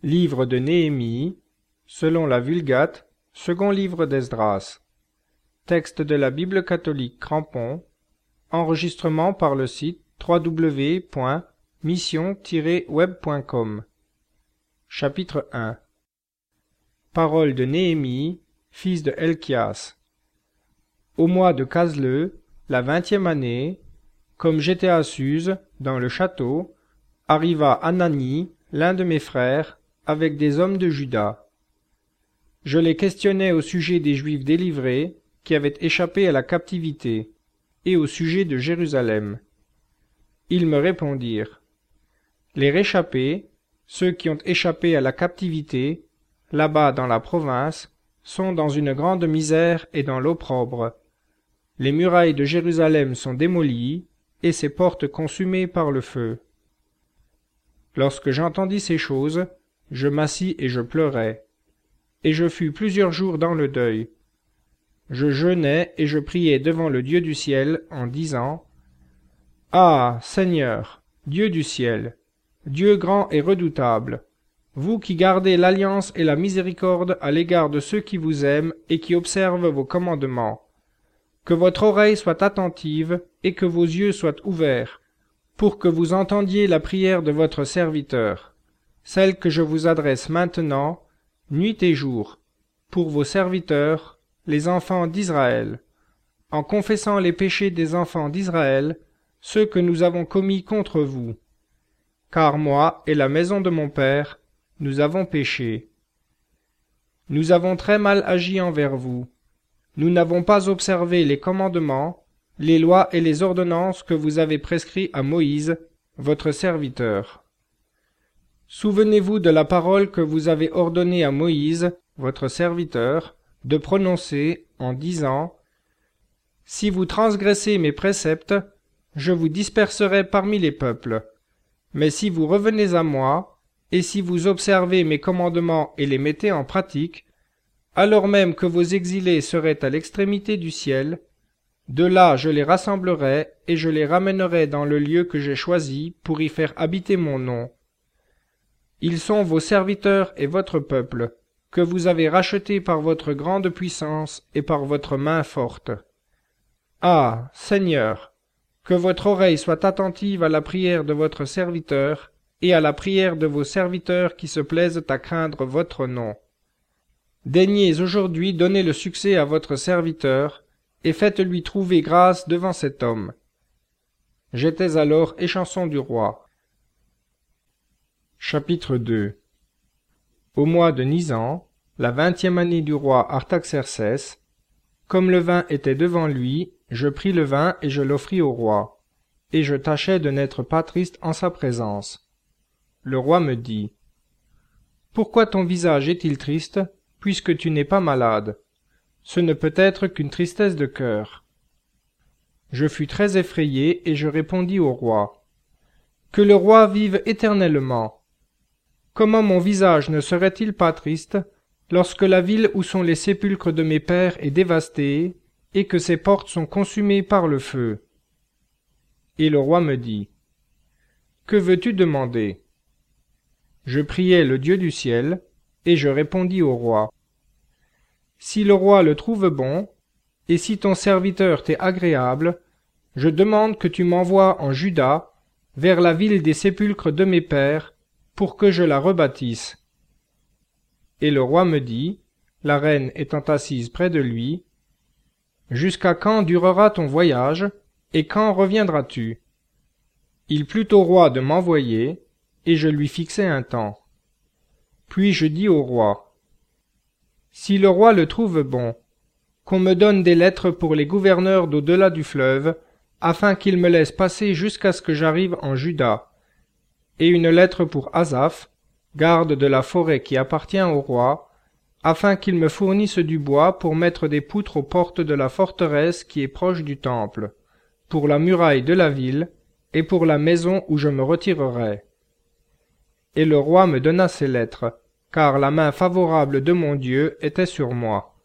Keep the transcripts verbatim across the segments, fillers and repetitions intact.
Livre de Néhémie, selon la Vulgate, second livre d'Esdras. Texte de la Bible catholique Crampon. Enregistrement par le site w w w point mission tiret web point com. Chapitre un. Parole de Néhémie, fils de Helkias. Au mois de Casleu, la vingtième année, comme j'étais à Suse, dans le château, arriva Anani, l'un de mes frères, avec des hommes de Juda. Je les questionnais au sujet des Juifs délivrés, qui avaient échappé à la captivité, et au sujet de Jérusalem. Ils me répondirent: Les réchappés, ceux qui ont échappé à la captivité, là-bas dans la province, sont dans une grande misère et dans l'opprobre. Les murailles de Jérusalem sont démolies, et ses portes consumées par le feu. Lorsque j'entendis ces choses, je m'assis et je pleurais, et je fus plusieurs jours dans le deuil. Je jeûnais et je priais devant le Dieu du ciel en disant: Ah, Seigneur, Dieu du ciel, Dieu grand et redoutable, vous qui gardez l'alliance et la miséricorde à l'égard de ceux qui vous aiment et qui observent vos commandements, que votre oreille soit attentive et que vos yeux soient ouverts, pour que vous entendiez la prière de votre serviteur, celle que je vous adresse maintenant, nuit et jour, pour vos serviteurs, les enfants d'Israël, en confessant les péchés des enfants d'Israël, ceux que nous avons commis contre vous. Car moi et la maison de mon père, nous avons péché. Nous avons très mal agi envers vous. Nous n'avons pas observé les commandements, les lois et les ordonnances que vous avez prescrits à Moïse, votre serviteur. Souvenez-vous de la parole que vous avez ordonnée à Moïse, votre serviteur, de prononcer en disant: Si vous transgressez mes préceptes, je vous disperserai parmi les peuples. Mais si vous revenez à moi, et si vous observez mes commandements et les mettez en pratique, alors même que vos exilés seraient à l'extrémité du ciel, de là je les rassemblerai et je les ramènerai dans le lieu que j'ai choisi pour y faire habiter mon nom. Ils sont vos serviteurs et votre peuple, que vous avez rachetés par votre grande puissance et par votre main forte. Ah, Seigneur, que votre oreille soit attentive à la prière de votre serviteur et à la prière de vos serviteurs qui se plaisent à craindre votre nom. Daignez aujourd'hui donner le succès à votre serviteur, et faites-lui trouver grâce devant cet homme. J'étais alors échanson du roi. Chapitre deux. Au mois de Nisan, la vingtième année du roi Artaxercès, comme le vin était devant lui, je pris le vin et je l'offris au roi, et je tâchais de n'être pas triste en sa présence. Le roi me dit: Pourquoi ton visage est-il triste, puisque tu n'es pas malade? Ce ne peut être qu'une tristesse de cœur. Je fus très effrayé et je répondis au roi: Que le roi vive éternellement! Comment mon visage ne serait-il pas triste lorsque la ville où sont les sépulcres de mes pères est dévastée et que ses portes sont consumées par le feu? Et le roi me dit: Que veux-tu demander? Je priai le Dieu du ciel, et je répondis au roi: Si le roi le trouve bon, et si ton serviteur t'est agréable, je demande que tu m'envoies en Juda, vers la ville des sépulcres de mes pères, pour que je la rebâtisse. Et le roi me dit, la reine étant assise près de lui: Jusqu'à quand durera ton voyage, et quand reviendras-tu? Il plut au roi de m'envoyer, et je lui fixai un temps. Puis je dis au roi: Si le roi le trouve bon, qu'on me donne des lettres pour les gouverneurs d'au-delà du fleuve, afin qu'ils me laissent passer jusqu'à ce que j'arrive en Juda, et une lettre pour Asaph, garde de la forêt qui appartient au roi, afin qu'il me fournisse du bois pour mettre des poutres aux portes de la forteresse qui est proche du temple, pour la muraille de la ville, et pour la maison où je me retirerai. Et le roi me donna ces lettres, car la main favorable de mon Dieu était sur moi.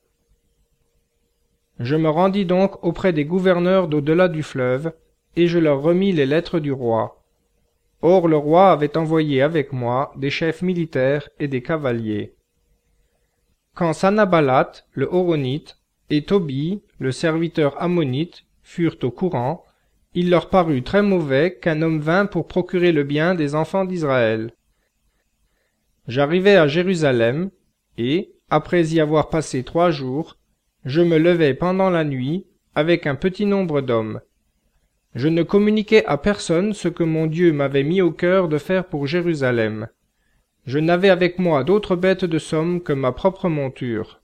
Je me rendis donc auprès des gouverneurs d'au-delà du fleuve, et je leur remis les lettres du roi. Or le roi avait envoyé avec moi des chefs militaires et des cavaliers. Quand Sanballat, le Horonite, et Tobie, le serviteur ammonite, furent au courant, il leur parut très mauvais qu'un homme vînt pour procurer le bien des enfants d'Israël. J'arrivai à Jérusalem, et, après y avoir passé trois jours, je me levai pendant la nuit, avec un petit nombre d'hommes. Je ne communiquai à personne ce que mon Dieu m'avait mis au cœur de faire pour Jérusalem. Je n'avais avec moi d'autre bête de somme que ma propre monture.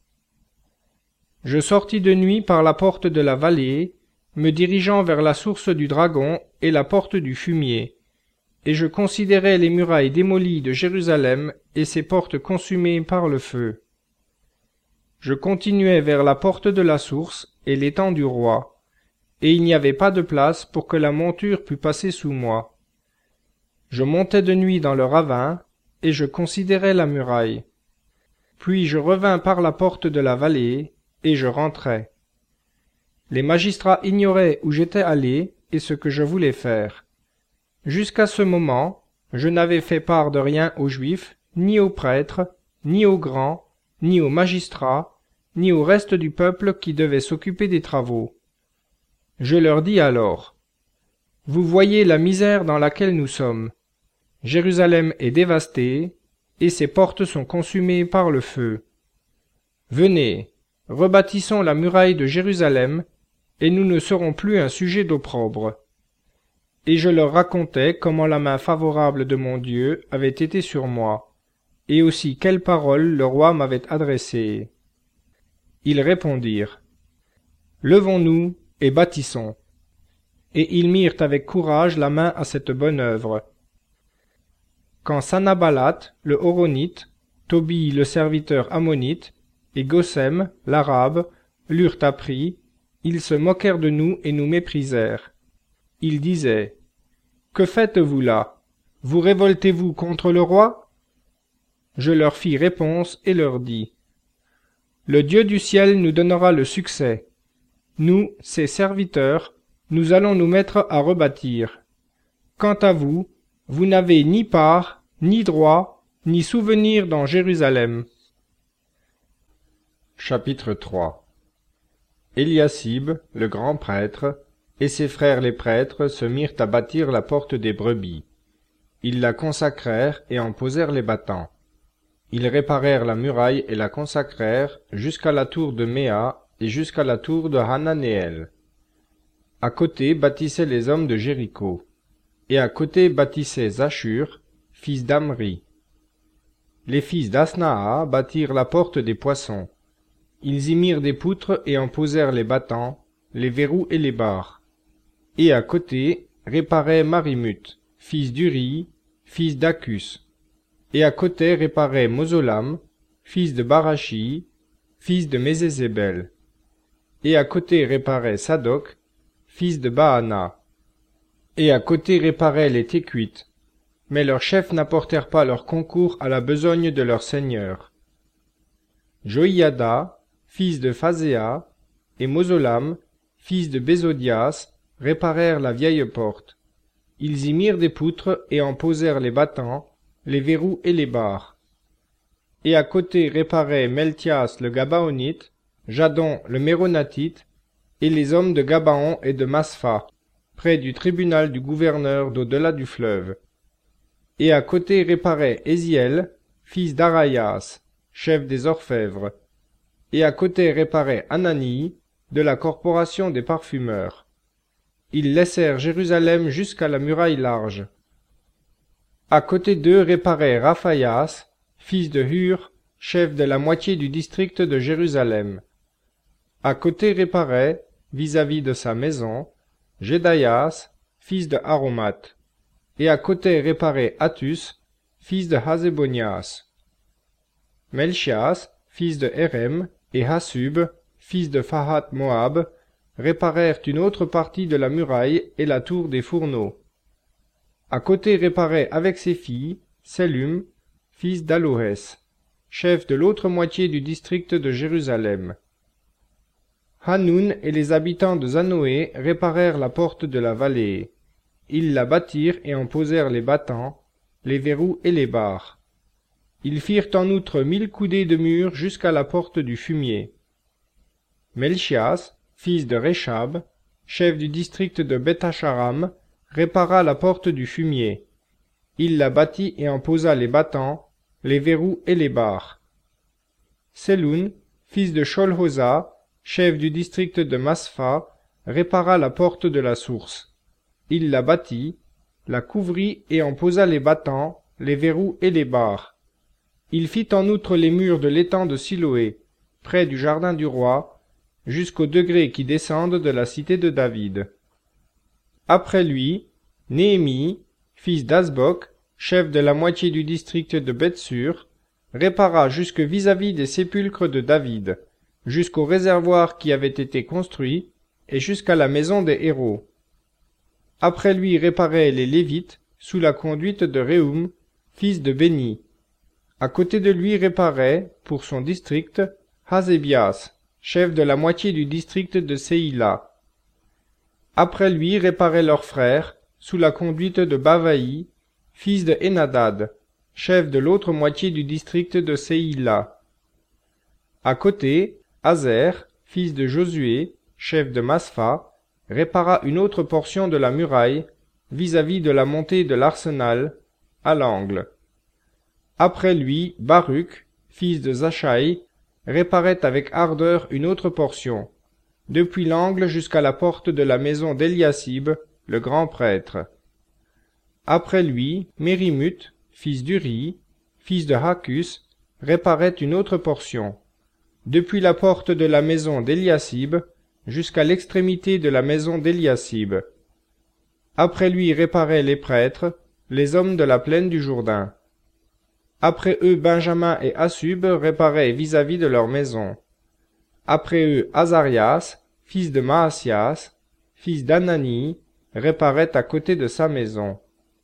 Je sortis de nuit par la porte de la vallée, me dirigeant vers la source du Dragon et la porte du Fumier, et je considérai les murailles démolies de Jérusalem et ses portes consumées par le feu. Je continuai vers la porte de la source et l'étang du roi, et il n'y avait pas de place pour que la monture pût passer sous moi. Je montai de nuit dans le ravin, et je considérai la muraille. Puis je revins par la porte de la vallée, et je rentrai. Les magistrats ignoraient où j'étais allé et ce que je voulais faire. Jusqu'à ce moment, je n'avais fait part de rien aux Juifs, ni aux prêtres, ni aux grands, ni aux magistrats, ni au reste du peuple qui devait s'occuper des travaux. Je leur dis alors, « Vous voyez la misère dans laquelle nous sommes. Jérusalem est dévastée, et ses portes sont consumées par le feu. Venez, rebâtissons la muraille de Jérusalem, et nous ne serons plus un sujet d'opprobre. » Et je leur racontai comment la main favorable de mon Dieu avait été sur moi, et aussi quelles paroles le roi m'avait adressées. Ils répondirent, « Levons-nous et bâtissons. » Et ils mirent avec courage la main à cette bonne œuvre. Quand Sanballat, le Horonite, Tobie, le serviteur ammonite, et Gossem, l'arabe, l'eurent appris, ils se moquèrent de nous et nous méprisèrent. Ils disaient, « Que faites-vous là? Vous révoltez-vous contre le roi ?» Je leur fis réponse et leur dis, « Le Dieu du ciel nous donnera le succès. Nous, ses serviteurs, nous allons nous mettre à rebâtir. Quant à vous, vous n'avez ni part, ni droit, ni souvenir dans Jérusalem. » Chapitre trois. Eliasib, le grand prêtre, et ses frères les prêtres se mirent à bâtir la porte des brebis. Ils la consacrèrent et en posèrent les battants. Ils réparèrent la muraille et la consacrèrent jusqu'à la tour de Méa et jusqu'à la tour de Hananéel. À côté bâtissaient les hommes de Jéricho, et à côté bâtissait Zachur, fils d'Amri. Les fils d'Asnaa bâtirent la porte des poissons. Ils y mirent des poutres et en posèrent les battants, les verrous et les barres. Et à côté réparait Marimut, fils d'Uri, fils d'Acus. Et à côté réparait Mozolam, fils de Barachi, fils de Mézézébel. Et à côté réparait Sadoc, fils de Baana. Et à côté réparaient les Tékuites, mais leurs chefs n'apportèrent pas leur concours à la besogne de leur seigneur. Joïada, fils de Phazéa, et Mozolam, fils de Bézodias, réparèrent la vieille porte. Ils y mirent des poutres et en posèrent les battants, les verrous et les barres. Et à côté réparaient Meltias le Gabaonite, Jadon le Méronatite, et les hommes de Gabaon et de Maspha, près du tribunal du gouverneur d'au-delà du fleuve. Et à côté réparait Éziel, fils d'Arayas, chef des orfèvres. Et à côté réparait Anani, de la corporation des parfumeurs. Ils laissèrent Jérusalem jusqu'à la muraille large. À côté d'eux réparait Raphaias, fils de Hur, chef de la moitié du district de Jérusalem. À côté réparait, vis-à-vis de sa maison, Jédaïas, fils de Aromat. Et à côté réparait Atus, fils de Hazébonias. Melchias, fils de Hérem, et Hassub, fils de Fahat Moab, réparèrent une autre partie de la muraille et la tour des fourneaux. À côté réparait avec ses filles Sellum, fils d'Aloès, chef de l'autre moitié du district de Jérusalem. Hanoun et les habitants de Zanoé réparèrent la porte de la vallée. Ils la bâtirent et en posèrent les battants, les verrous et les barres. Ils firent en outre mille coudées de mur jusqu'à la porte du fumier. Melchias, fils de Réchab, chef du district de Beth-Hacharam, répara la porte du fumier. Il la bâtit et en posa les battants, les verrous et les barres. Seloun, fils de Sholhosa, chef du district de Maspha, répara la porte de la source. Il la bâtit, la couvrit et en posa les battants, les verrous et les barres. Il fit en outre les murs de l'étang de Siloé, près du jardin du roi, jusqu'aux degrés qui descendent de la cité de David. Après lui, Néhémie, fils d'Asbok, chef de la moitié du district de Bethsur, répara jusque vis-à-vis des sépulcres de David, jusqu'au réservoir qui avait été construit, et jusqu'à la maison des héros. Après lui réparaient les Lévites, sous la conduite de Réhum, fils de Béni. À côté de lui réparait, pour son district, Hasébias, chef de la moitié du district de Séïla. Après lui réparaient leurs frères, sous la conduite de Bavaï, fils de Hénadad, chef de l'autre moitié du district de Séïla. À côté, Hazer, fils de Josué, chef de Maspha, répara une autre portion de la muraille, vis-à-vis de la montée de l'arsenal, à l'angle. Après lui, Baruch, fils de Zachaï, réparait avec ardeur une autre portion, depuis l'angle jusqu'à la porte de la maison d'Eliasib, le grand prêtre. Après lui, Mérimut, fils d'Uri, fils de Hacus, réparait une autre portion, depuis la porte de la maison d'Eliasib jusqu'à l'extrémité de la maison d'Eliasib. Après lui réparaient les prêtres, les hommes de la plaine du Jourdain. Après eux Benjamin et Assub réparaient vis-à-vis de leur maison. Après eux Azarias, fils de Maasias, fils d'Anani, réparait à côté de sa maison.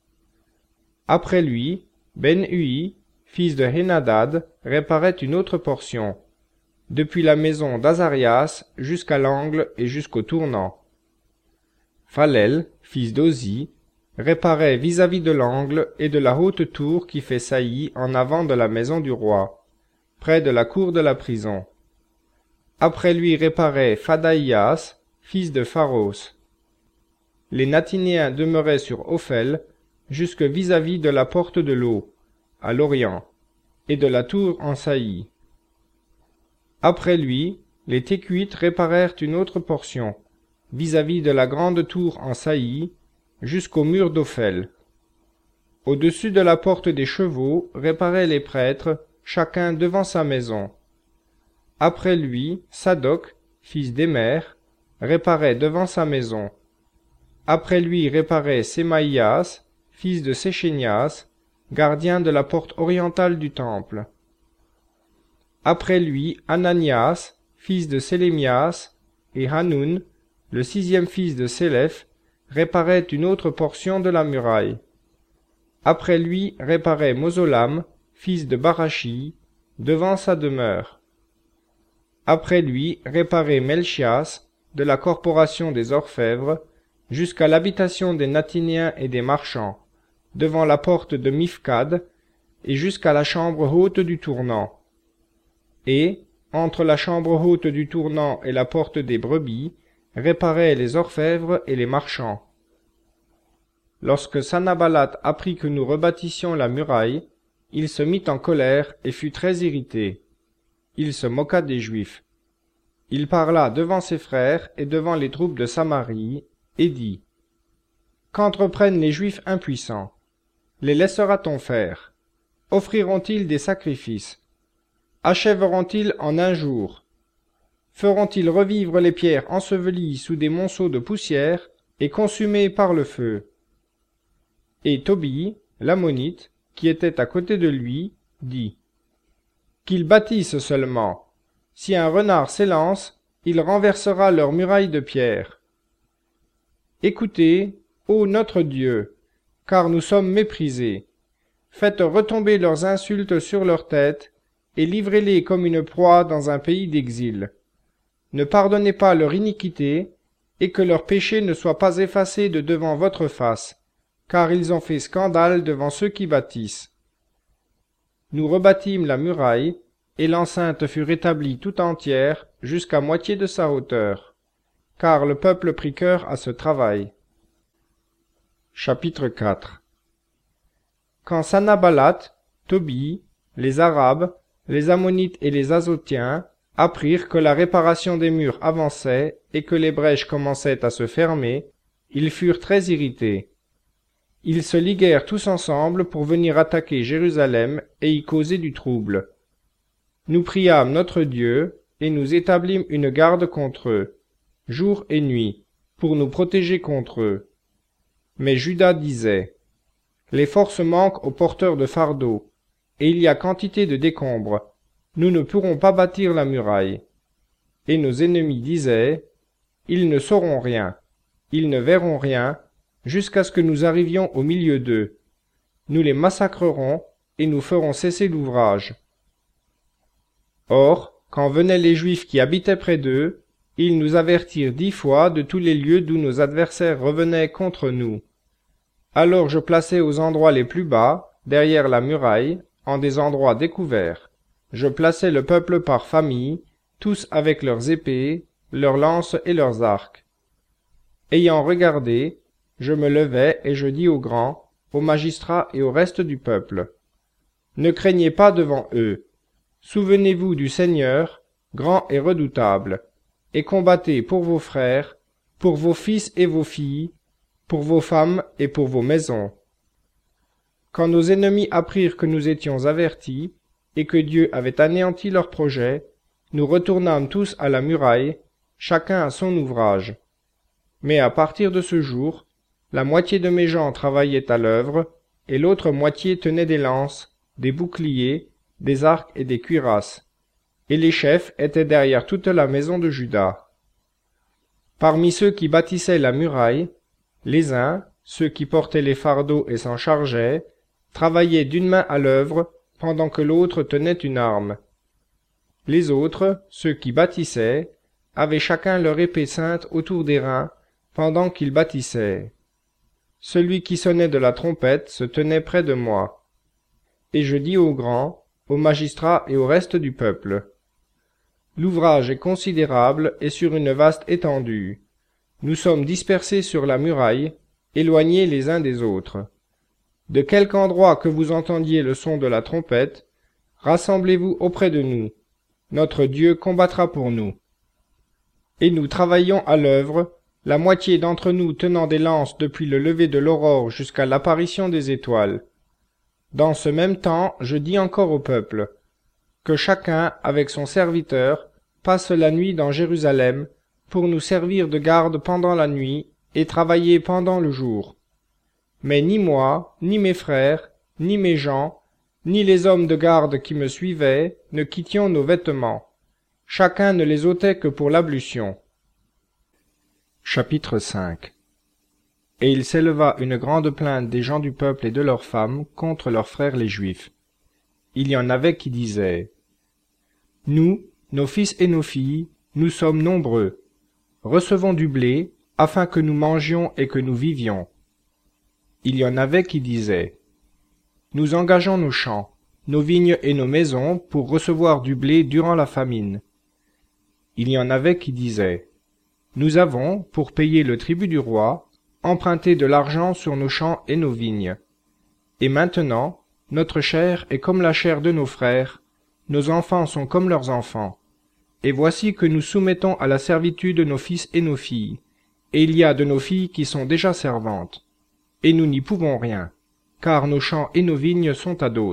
Après lui, Ben-Hui, fils de Hénadad, réparait une autre portion, depuis la maison d'Azarias jusqu'à l'angle et jusqu'au tournant. Phalel, fils d'Ozi, réparait vis-à-vis de l'angle et de la haute tour qui fait saillie en avant de la maison du roi, près de la cour de la prison. Après lui réparait Phadaïas, fils de Pharos. Les Natinéens demeuraient sur Ophel, jusque vis-à-vis de la porte de l'eau, à l'orient, et de la tour en saillie. Après lui, les Tékuites réparèrent une autre portion, vis-à-vis de la grande tour en saillie, jusqu'au mur d'Ophel. Au-dessus de la porte des chevaux réparaient les prêtres, chacun devant sa maison. Après lui, Sadoc, fils d'Émer, réparait devant sa maison. Après lui réparait Sémaïas, fils de Séchénias, gardien de la porte orientale du temple. Après lui, Ananias, fils de Sélémias, et Hanoun, le sixième fils de Sélef, réparait une autre portion de la muraille. Après lui réparait Mozolam, fils de Barachi, devant sa demeure. Après lui réparait Melchias, de la corporation des orfèvres, jusqu'à l'habitation des Natinéens et des marchands, devant la porte de Mifkad, et jusqu'à la chambre haute du tournant. Et, entre la chambre haute du tournant et la porte des brebis, réparaient les orfèvres et les marchands. Lorsque Sanballat apprit que nous rebâtissions la muraille, il se mit en colère et fut très irrité. Il se moqua des Juifs. Il parla devant ses frères et devant les troupes de Samarie, et dit : Qu'entreprennent les Juifs impuissants? Les laissera-t-on faire? Offriront-ils des sacrifices? Achèveront-ils en un jour? Feront-ils revivre les pierres ensevelies sous des monceaux de poussière et consumées par le feu? Et Tobie, l'ammonite, qui était à côté de lui, dit : Qu'ils bâtissent seulement. Si un renard s'élance, il renversera leurs murailles de pierre. Écoutez, ô notre Dieu, car nous sommes méprisés. Faites retomber leurs insultes sur leurs têtes, et livrez-les comme une proie dans un pays d'exil. Ne pardonnez pas leur iniquité, et que leur péché ne soit pas effacé de devant votre face, car ils ont fait scandale devant ceux qui bâtissent. Nous rebâtîmes la muraille, et l'enceinte fut rétablie tout entière jusqu'à moitié de sa hauteur, car le peuple prit cœur à ce travail. Chapitre quatre. Quand Sanballat, Tobie, les Arabes, les Ammonites et les Azotiens apprirent que la réparation des murs avançait et que les brèches commençaient à se fermer, ils furent très irrités. Ils se liguèrent tous ensemble pour venir attaquer Jérusalem et y causer du trouble. Nous priâmes notre Dieu, et nous établîmes une garde contre eux, jour et nuit, pour nous protéger contre eux. Mais Juda disait, « Les forces manquent aux porteurs de fardeaux, et il y a quantité de décombres. Nous ne pourrons pas bâtir la muraille. » Et nos ennemis disaient, « Ils ne sauront rien, ils ne verront rien, jusqu'à ce que nous arrivions au milieu d'eux. Nous les massacrerons, et nous ferons cesser l'ouvrage. » Or, quand venaient les Juifs qui habitaient près d'eux, ils nous avertirent dix fois de tous les lieux d'où nos adversaires revenaient contre nous. Alors je plaçai aux endroits les plus bas, derrière la muraille, en des endroits découverts. Je plaçai le peuple par famille, tous avec leurs épées, leurs lances et leurs arcs. Ayant regardé, je me levai et je dis aux grands, aux magistrats et au reste du peuple, « Ne craignez pas devant eux. Souvenez-vous du Seigneur, grand et redoutable, et combattez pour vos frères, pour vos fils et vos filles, pour vos femmes et pour vos maisons. » Quand nos ennemis apprirent que nous étions avertis, et que Dieu avait anéanti leurs projets, nous retournâmes tous à la muraille, chacun à son ouvrage. Mais à partir de ce jour, la moitié de mes gens travaillaient à l'œuvre, et l'autre moitié tenait des lances, des boucliers, des arcs et des cuirasses, et les chefs étaient derrière toute la maison de Juda. Parmi ceux qui bâtissaient la muraille, les uns, ceux qui portaient les fardeaux et s'en chargeaient, travaillaient d'une main à l'œuvre, pendant que l'autre tenait une arme. Les autres, ceux qui bâtissaient, avaient chacun leur épée ceinte autour des reins, pendant qu'ils bâtissaient. Celui qui sonnait de la trompette se tenait près de moi. Et je dis aux grands, aux magistrats et au reste du peuple, « L'ouvrage est considérable et sur une vaste étendue. Nous sommes dispersés sur la muraille, éloignés les uns des autres. De quelque endroit que vous entendiez le son de la trompette, rassemblez-vous auprès de nous. Notre Dieu combattra pour nous. » Et nous travaillions à l'œuvre, la moitié d'entre nous tenant des lances depuis le lever de l'aurore jusqu'à l'apparition des étoiles. Dans ce même temps, je dis encore au peuple, que chacun, avec son serviteur, passe la nuit dans Jérusalem, pour nous servir de garde pendant la nuit, et travailler pendant le jour. Mais ni moi, ni mes frères, ni mes gens, ni les hommes de garde qui me suivaient, ne quittions nos vêtements. Chacun ne les ôtait que pour l'ablution. Chapitre cinq. Et il s'éleva une grande plainte des gens du peuple et de leurs femmes contre leurs frères les Juifs. Il y en avait qui disaient, « Nous, nos fils et nos filles, nous sommes nombreux. Recevons du blé, afin que nous mangions et que nous vivions. » Il y en avait qui disaient, « Nous engageons nos champs, nos vignes et nos maisons pour recevoir du blé durant la famine. » Il y en avait qui disaient, « Nous avons, pour payer le tribut du roi, emprunté de l'argent sur nos champs et nos vignes. Et maintenant, notre chair est comme la chair de nos frères, nos enfants sont comme leurs enfants. Et voici que nous soumettons à la servitude nos fils et nos filles, et il y a de nos filles qui sont déjà servantes. Et nous n'y pouvons rien, car nos champs et nos vignes sont à d'autres. »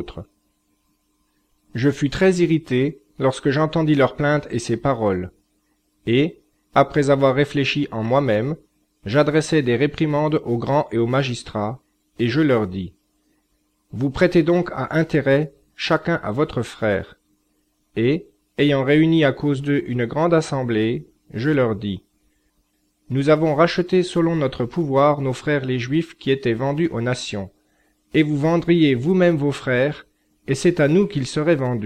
Je fus très irrité lorsque j'entendis leurs plaintes et ces paroles. Et, après avoir réfléchi en moi-même, j'adressai des réprimandes aux grands et aux magistrats, et je leur dis, « Vous prêtez donc à intérêt chacun à votre frère. » Et, ayant réuni à cause d'eux une grande assemblée, je leur dis, « Nous avons racheté selon notre pouvoir nos frères les Juifs qui étaient vendus aux nations, et vous vendriez vous-même vos frères, et c'est à nous qu'ils seraient vendus. »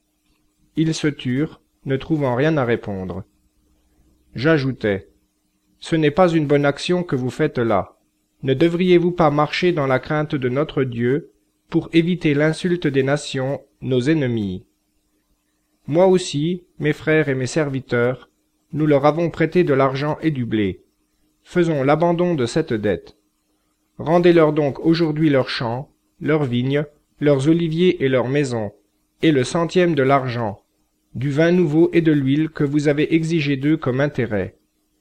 Ils se turent, ne trouvant rien à répondre. J'ajoutai, ce n'est pas une bonne action que vous faites là. Ne devriez-vous pas marcher dans la crainte de notre Dieu pour éviter l'insulte des nations, nos ennemis? Moi aussi, mes frères et mes serviteurs, nous leur avons prêté de l'argent et du blé. Faisons l'abandon de cette dette. Rendez-leur donc aujourd'hui leurs champs, leurs vignes, leurs oliviers et leurs maisons, et le centième de l'argent, du vin nouveau et de l'huile que vous avez exigé d'eux comme intérêt.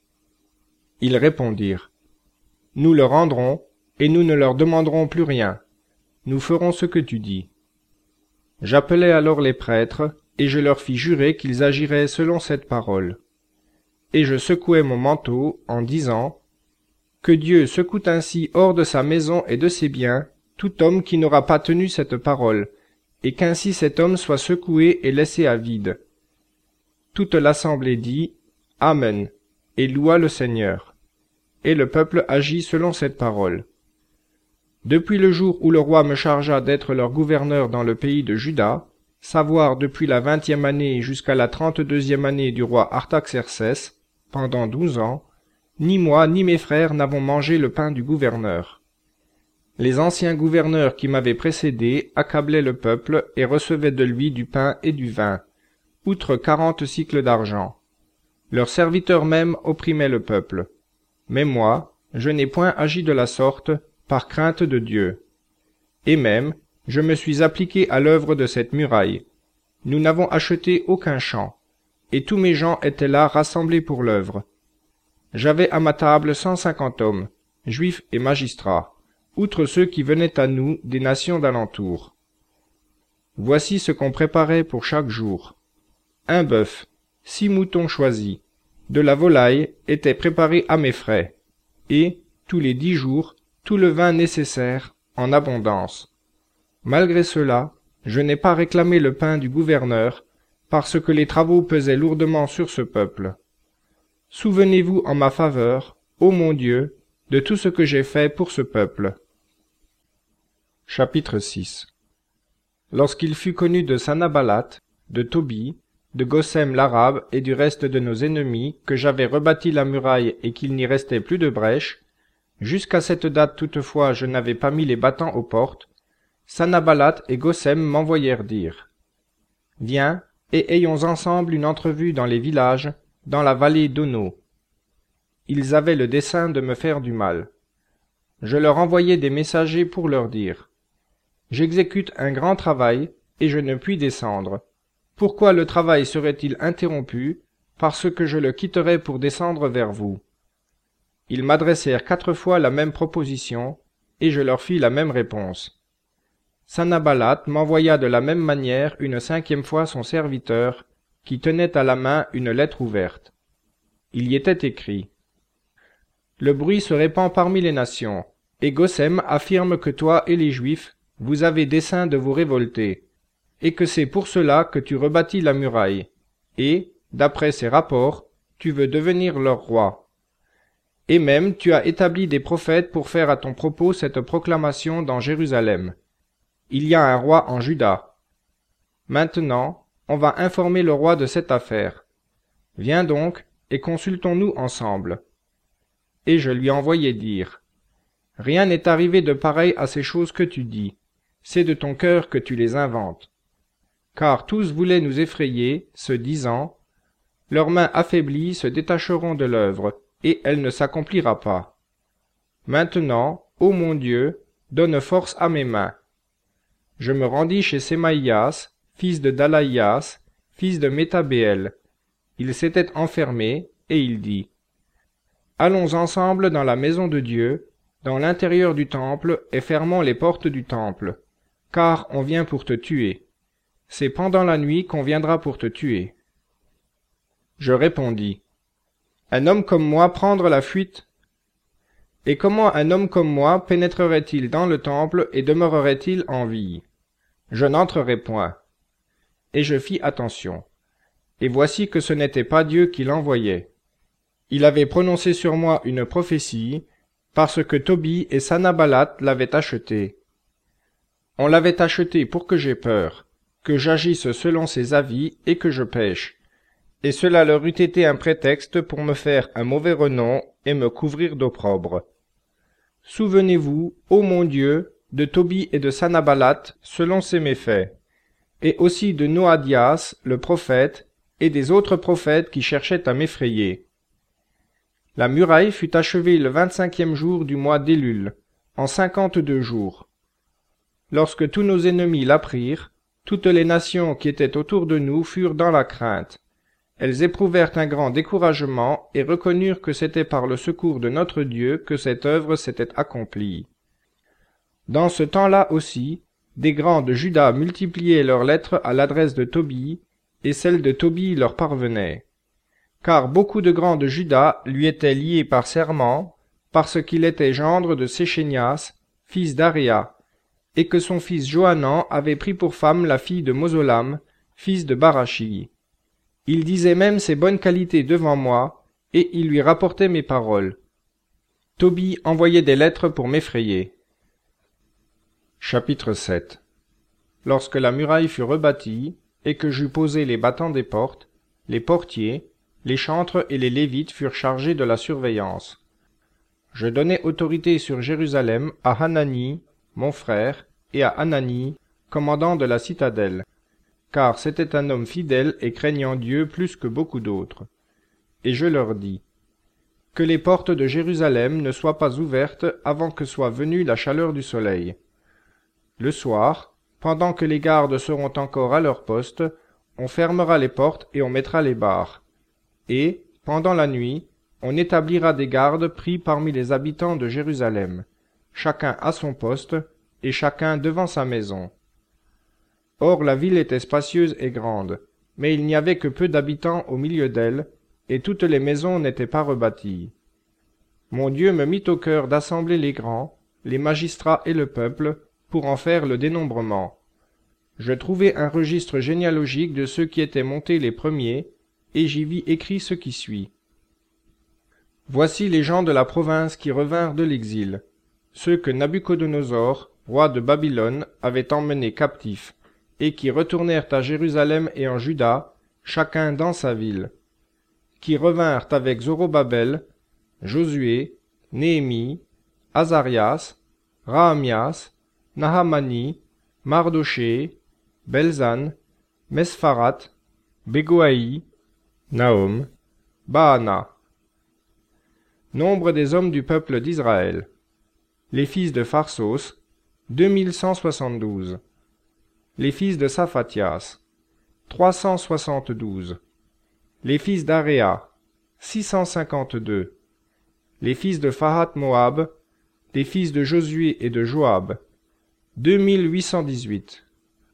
Ils répondirent, « Nous le rendrons, et nous ne leur demanderons plus rien. Nous ferons ce que tu dis. » J'appelai alors les prêtres, et je leur fis jurer qu'ils agiraient selon cette parole. Et je secouai mon manteau, en disant, « Que Dieu secoue ainsi hors de sa maison et de ses biens tout homme qui n'aura pas tenu cette parole, et qu'ainsi cet homme soit secoué et laissé à vide. » Toute l'assemblée dit, « Amen », et loua le Seigneur. Et le peuple agit selon cette parole. Depuis le jour où le roi me chargea d'être leur gouverneur dans le pays de Juda, savoir depuis la vingtième année jusqu'à la trente-deuxième année du roi Artaxercès, pendant douze ans, ni moi ni mes frères n'avons mangé le pain du gouverneur. Les anciens gouverneurs qui m'avaient précédé accablaient le peuple et recevaient de lui du pain et du vin, outre quarante cycles d'argent. Leurs serviteurs même opprimaient le peuple. Mais moi, je n'ai point agi de la sorte, par crainte de Dieu. Et même, je me suis appliqué à l'œuvre de cette muraille. Nous n'avons acheté aucun champ, et tous mes gens étaient là rassemblés pour l'œuvre. J'avais à ma table cent cinquante hommes, juifs et magistrats, outre ceux qui venaient à nous des nations d'alentour. Voici ce qu'on préparait pour chaque jour. Un bœuf, six moutons choisis, de la volaille était préparé à mes frais, et, tous les dix jours, tout le vin nécessaire, en abondance. Malgré cela, je n'ai pas réclamé le pain du gouverneur, parce que les travaux pesaient lourdement sur ce peuple. Souvenez-vous en ma faveur, ô mon Dieu, de tout ce que j'ai fait pour ce peuple. Chapitre six. Lorsqu'il fut connu de Sanballat, de Tobie, de Gosem l'arabe et du reste de nos ennemis que j'avais rebâti la muraille et qu'il n'y restait plus de brèche, jusqu'à cette date toutefois je n'avais pas mis les battants aux portes, Sanballat et Gosem m'envoyèrent dire, « Viens, et ayons ensemble une entrevue dans les villages, dans la vallée d'Ono. » Ils avaient le dessein de me faire du mal. Je leur envoyai des messagers pour leur dire, « J'exécute un grand travail, et je ne puis descendre. Pourquoi le travail serait-il interrompu, parce que je le quitterais pour descendre vers vous? » Ils m'adressèrent quatre fois la même proposition, et je leur fis la même réponse. Sanballat m'envoya de la même manière une cinquième fois son serviteur, qui tenait à la main une lettre ouverte. Il y était écrit, « Le bruit se répand parmi les nations, et Gosem affirme que toi et les Juifs, vous avez dessein de vous révolter, et que c'est pour cela que tu rebâtis la muraille, et, d'après ces rapports, tu veux devenir leur roi. Et même tu as établi des prophètes pour faire à ton propos cette proclamation dans Jérusalem. Il y a un roi en Juda. Maintenant, on va informer le roi de cette affaire. Viens donc, et consultons-nous ensemble. » Et je lui envoyai dire, « Rien n'est arrivé de pareil à ces choses que tu dis, c'est de ton cœur que tu les inventes. » Car tous voulaient nous effrayer, se disant, « Leurs mains affaiblies se détacheront de l'œuvre, et elle ne s'accomplira pas. Maintenant, ô mon Dieu, donne force à mes mains. » Je me rendis chez Semaïas, fils de Dalaïas, fils de Métabéel. Il s'était enfermé, et il dit, « Allons ensemble dans la maison de Dieu, dans l'intérieur du temple, et fermons les portes du temple, car on vient pour te tuer. C'est pendant la nuit qu'on viendra pour te tuer. » Je répondis, « Un homme comme moi prendre la fuite? Et comment un homme comme moi pénétrerait-il dans le temple et demeurerait-il en vie? Je n'entrerai point. » Et je fis attention. Et voici que ce n'était pas Dieu qui l'envoyait. Il avait prononcé sur moi une prophétie, parce que Tobie et Sanballat l'avaient acheté. On l'avait acheté pour que j'aie peur, que j'agisse selon ses avis et que je pêche, et cela leur eût été un prétexte pour me faire un mauvais renom et me couvrir d'opprobre. Souvenez-vous, ô mon Dieu, de Tobie et de Sanballat selon ces méfaits, et aussi de Noadias, le prophète, et des autres prophètes qui cherchaient à m'effrayer. La muraille fut achevée le vingt-cinquième jour du mois d'Élul, en cinquante-deux jours. Lorsque tous nos ennemis l'apprirent, toutes les nations qui étaient autour de nous furent dans la crainte. Elles éprouvèrent un grand découragement et reconnurent que c'était par le secours de notre Dieu que cette œuvre s'était accomplie. Dans ce temps-là aussi, des grands de Juda multipliaient leurs lettres à l'adresse de Tobie, et celles de Tobie leur parvenaient. Car beaucoup de grands de Juda lui étaient liés par serment, parce qu'il était gendre de Séchénias, fils d'Aréa, et que son fils Johanan avait pris pour femme la fille de Mozolam, fils de Barachi. Il disait même ses bonnes qualités devant moi, et il lui rapportait mes paroles. Tobie envoyait des lettres pour m'effrayer. Chapitre sept. Lorsque la muraille fut rebâtie, et que j'eus posé les battants des portes, les portiers, les chantres et les lévites furent chargés de la surveillance. Je donnai autorité sur Jérusalem à Hanani, mon frère, et à Anani, commandant de la citadelle, car c'était un homme fidèle et craignant Dieu plus que beaucoup d'autres. Et je leur dis, que les portes de Jérusalem ne soient pas ouvertes avant que soit venue la chaleur du soleil. Le soir, pendant que les gardes seront encore à leur poste, on fermera les portes et on mettra les barres. Et, pendant la nuit, on établira des gardes pris parmi les habitants de Jérusalem, chacun à son poste, et chacun devant sa maison. Or la ville était spacieuse et grande, mais il n'y avait que peu d'habitants au milieu d'elle, et toutes les maisons n'étaient pas rebâties. Mon Dieu me mit au cœur d'assembler les grands, les magistrats et le peuple, pour en faire le dénombrement. Je trouvai un registre généalogique de ceux qui étaient montés les premiers, et j'y vis écrit ce qui suit. Voici les gens de la province qui revinrent de l'exil, ceux que Nabuchodonosor, roi de Babylone, avait emmenés captifs, et qui retournèrent à Jérusalem et en Juda, chacun dans sa ville, qui revinrent avec Zorobabel, Josué, Néhémie, Azarias, Rahamias, Nahamani, Mardoché, Belzan, Mesfarat, Bégoaï, Nahum, Baana. Nombre des hommes du peuple d'Israël. Les fils de Pharsos, deux mille cent soixante-douze. Les fils de Saphatias, trois cent soixante-douze. Les fils d'Aréa, six cent cinquante-deux. Les fils de Phahat Moab, les fils de Josué et de Joab, deux mille huit cent dix-huit.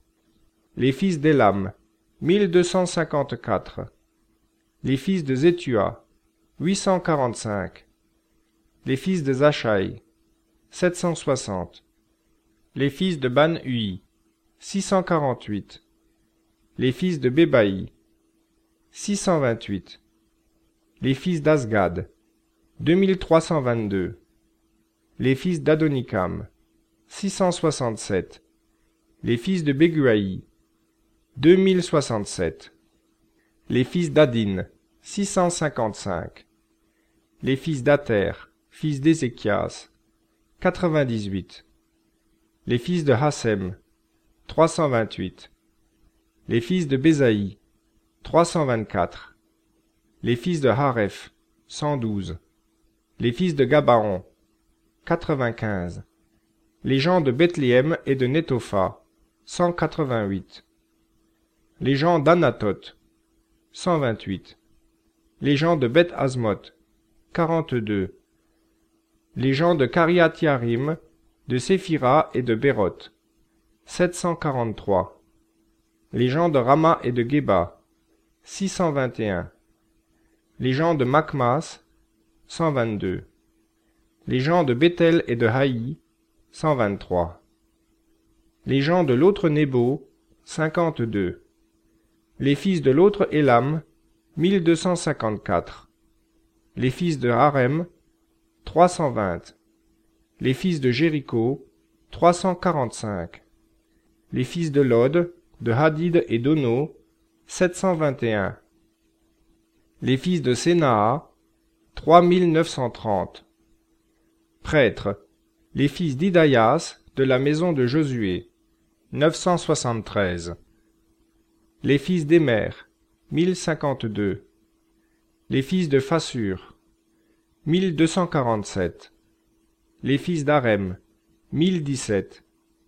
Les fils d'Élam, mille deux cent cinquante-quatre. Les fils de Zétua, huit cent quarante-cinq. Les fils de Zachaï, sept cent soixante. Les fils de Ban-Ui, six cent quarante-huit. Les fils de Bébaï, six cent vingt-huit. Les fils d'Asgad, deux mille trois cent vingt-deux. Les fils d'Adonikam, six cent soixante-sept. Les fils de Béguaï, deux mille soixante-sept. Les fils d'Adin, six cent cinquante-cinq. Les fils d'Ater, fils d'Ézéchias, quatre-vingt-dix-huit. Les fils de Hassem, trois cent vingt-huit. Les fils de Bézaï, trois cent vingt-quatre. Les fils de Hareph, cent douze. Les fils de Gabaon, quatre-vingt-quinze. Les gens de Bethléem et de Netopha, cent quatre-vingt-huit. Les gens d'Anatoth, cent vingt-huit. Les gens de Beth Azmoth, quarante-deux. Les gens de Kariath Yarim, de Séphira et de Béroth, sept cent quarante-trois. Les gens de Rama et de Geba, six cent vingt et un. Les gens de Makmas, cent vingt-deux. Les gens de Bethel et de Haï, cent vingt-trois. Les gens de l'autre Nébo, cinquante-deux. Les fils de l'autre Élam, mille deux cent cinquante-quatre. Les fils de Harem, trois cent vingt. Les fils de Jéricho, trois cent quarante-cinq. Les fils de Lod, de Hadid et d'Ono, sept cent vingt et un. Les fils de Sénaa, trois mille neuf cent trente. Prêtres, les fils d'Idaïas, de la maison de Josué, neuf cent soixante-treize. Les fils d'Émer, mille cinquante-deux. Les fils de Phassur, mille deux cent quarante-sept. Les fils d'Harem, mille dix-sept.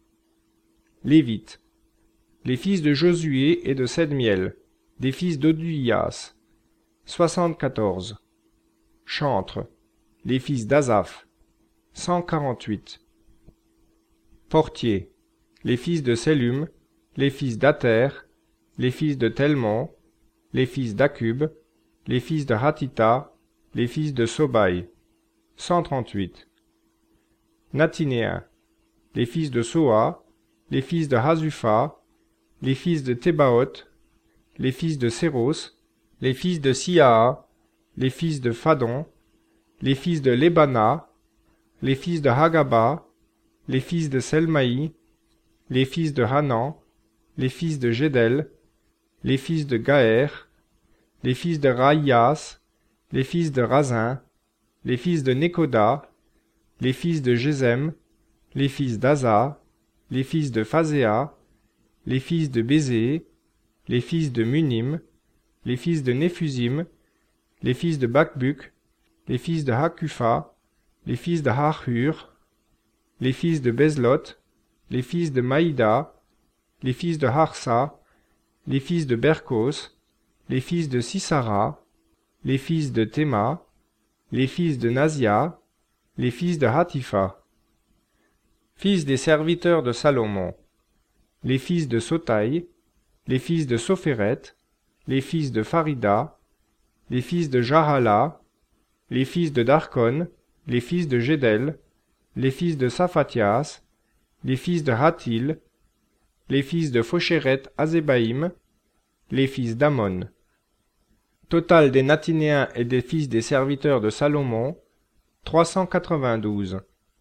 Lévites, les fils de Josué et de Sedmiel, des fils d'Oduias, soixante-quatorze. Chantres, les fils d'Azaph, cent quarante-huit. Portiers, les fils de Sellum, les fils d'Ater, les fils de Telmon, les fils d'Akub, les fils de Hatita, les fils de Sobaï, cent trente-huit. Natinéens, les fils de Soa, les fils de Hasufa, les fils de Thébaoth, les fils de Séros, les fils de Siaa, les fils de Phadon, les fils de Lébana, les fils de Hagaba, les fils de Selmaï, les fils de Hanan, les fils de Gédel, les fils de Gaër, les fils de Raïas, les fils de Razin, les fils de Nekoda, les fils de Gésem, les fils d'Aza, les fils de Phazéa, les fils de Bézé, les fils de Munim, les fils de Néphusim, les fils de Bakbuk, les fils de Hakufa, les fils de Harhur, les fils de Bezlot, les fils de Maïda, les fils de Harsa, les fils de Berkos, les fils de Sisara, les fils de Théma, les fils de Nazia, les fils de Hatifa. Fils des serviteurs de Salomon, les fils de Sotaï, les fils de Sophéret, les fils de Farida, les fils de Jahala, les fils de Darkon, les fils de Gédel, les fils de Saphatias, les fils de Hatil, les fils de Phosheret Azébaïm, les fils d'Amon. Total des Natinéens et des fils des serviteurs de Salomon, trois cent quatre-vingt-douze.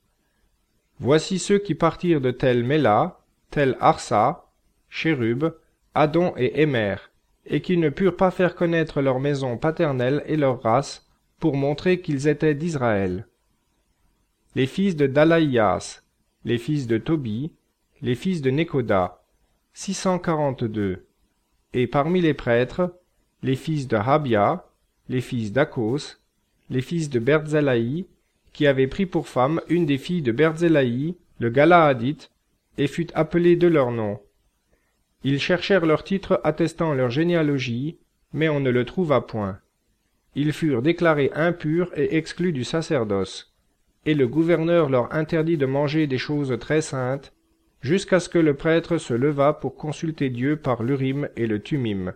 Voici ceux qui partirent de Tel Méla, Tel Arsa, Chérub, Adon et Émer, et qui ne purent pas faire connaître leur maison paternelle et leur race, pour montrer qu'ils étaient d'Israël. Les fils de Dalaïas, les fils de Tobi, les fils de Nekoda, six cent quarante-deux. Et parmi les prêtres, les fils de Habia, les fils d'Akos, les fils de Berzélaï, qui avaient pris pour femme une des filles de Berzélaï, le Galaadite, et fut appelé de leur nom. Ils cherchèrent leur titre attestant leur généalogie, mais on ne le trouva point. Ils furent déclarés impurs et exclus du sacerdoce, et le gouverneur leur interdit de manger des choses très saintes, jusqu'à ce que le prêtre se levât pour consulter Dieu par l'Urim et le Tumim.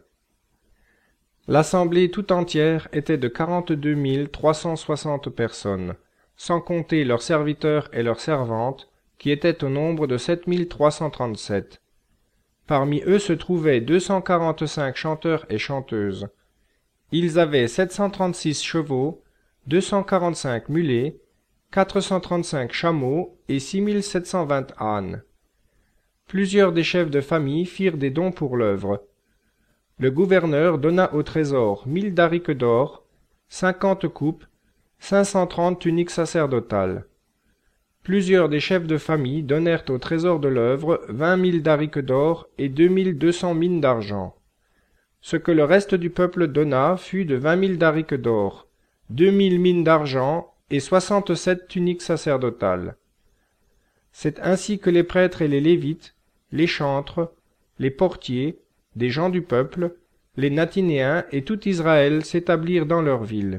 L'assemblée tout entière était de quarante-deux mille trois cent soixante personnes, sans compter leurs serviteurs et leurs servantes, qui étaient au nombre de sept mille trois cent trente-sept. Parmi eux se trouvaient deux cent quarante-cinq chanteurs et chanteuses. Ils avaient sept cent trente-six chevaux, deux cent quarante-cinq mulets, quatre cent trente-cinq chameaux et six mille sept cent vingt ânes. Plusieurs des chefs de famille firent des dons pour l'œuvre. Le gouverneur donna au trésor mille darics d'or, cinquante coupes, cinq cent trente tuniques sacerdotales. Plusieurs des chefs de famille donnèrent au trésor de l'œuvre vingt mille darics d'or et deux mille deux cents mines d'argent. Ce que le reste du peuple donna fut de vingt mille darics d'or, deux mille mines d'argent et soixante-sept tuniques sacerdotales. C'est ainsi que les prêtres et les lévites, les chantres, les portiers, des gens du peuple, les Natinéens et tout Israël s'établirent dans leur ville.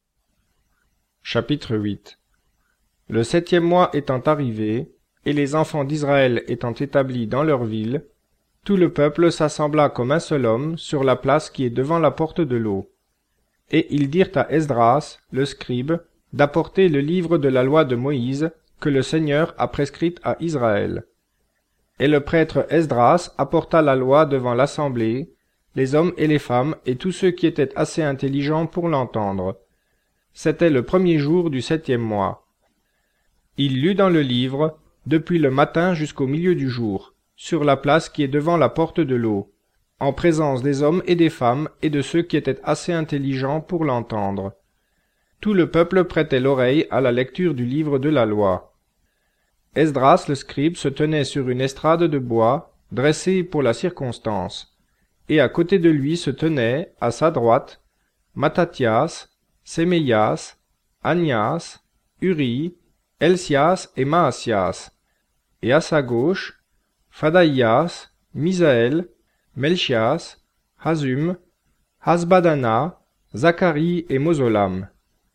Chapitre huit. Le septième mois étant arrivé, et les enfants d'Israël étant établis dans leur ville, tout le peuple s'assembla comme un seul homme sur la place qui est devant la porte de l'eau. Et ils dirent à Esdras, le scribe, d'apporter le livre de la loi de Moïse, que le Seigneur a prescrite à Israël. Et le prêtre Esdras apporta la loi devant l'assemblée, les hommes et les femmes et tous ceux qui étaient assez intelligents pour l'entendre. C'était le premier jour du septième mois. Il lut dans le livre, depuis le matin jusqu'au milieu du jour, sur la place qui est devant la porte de l'eau, en présence des hommes et des femmes et de ceux qui étaient assez intelligents pour l'entendre. Tout le peuple prêtait l'oreille à la lecture du livre de la loi. Esdras le scribe se tenait sur une estrade de bois, dressée pour la circonstance, et à côté de lui se tenaient, à sa droite, Mattathias, Séméias, Agnias, Uri, Elsias et Maasias, et à sa gauche, Phadaïas, Misaël, Melchias, Hasum, Hasbadana, Zacharie et Mozolam.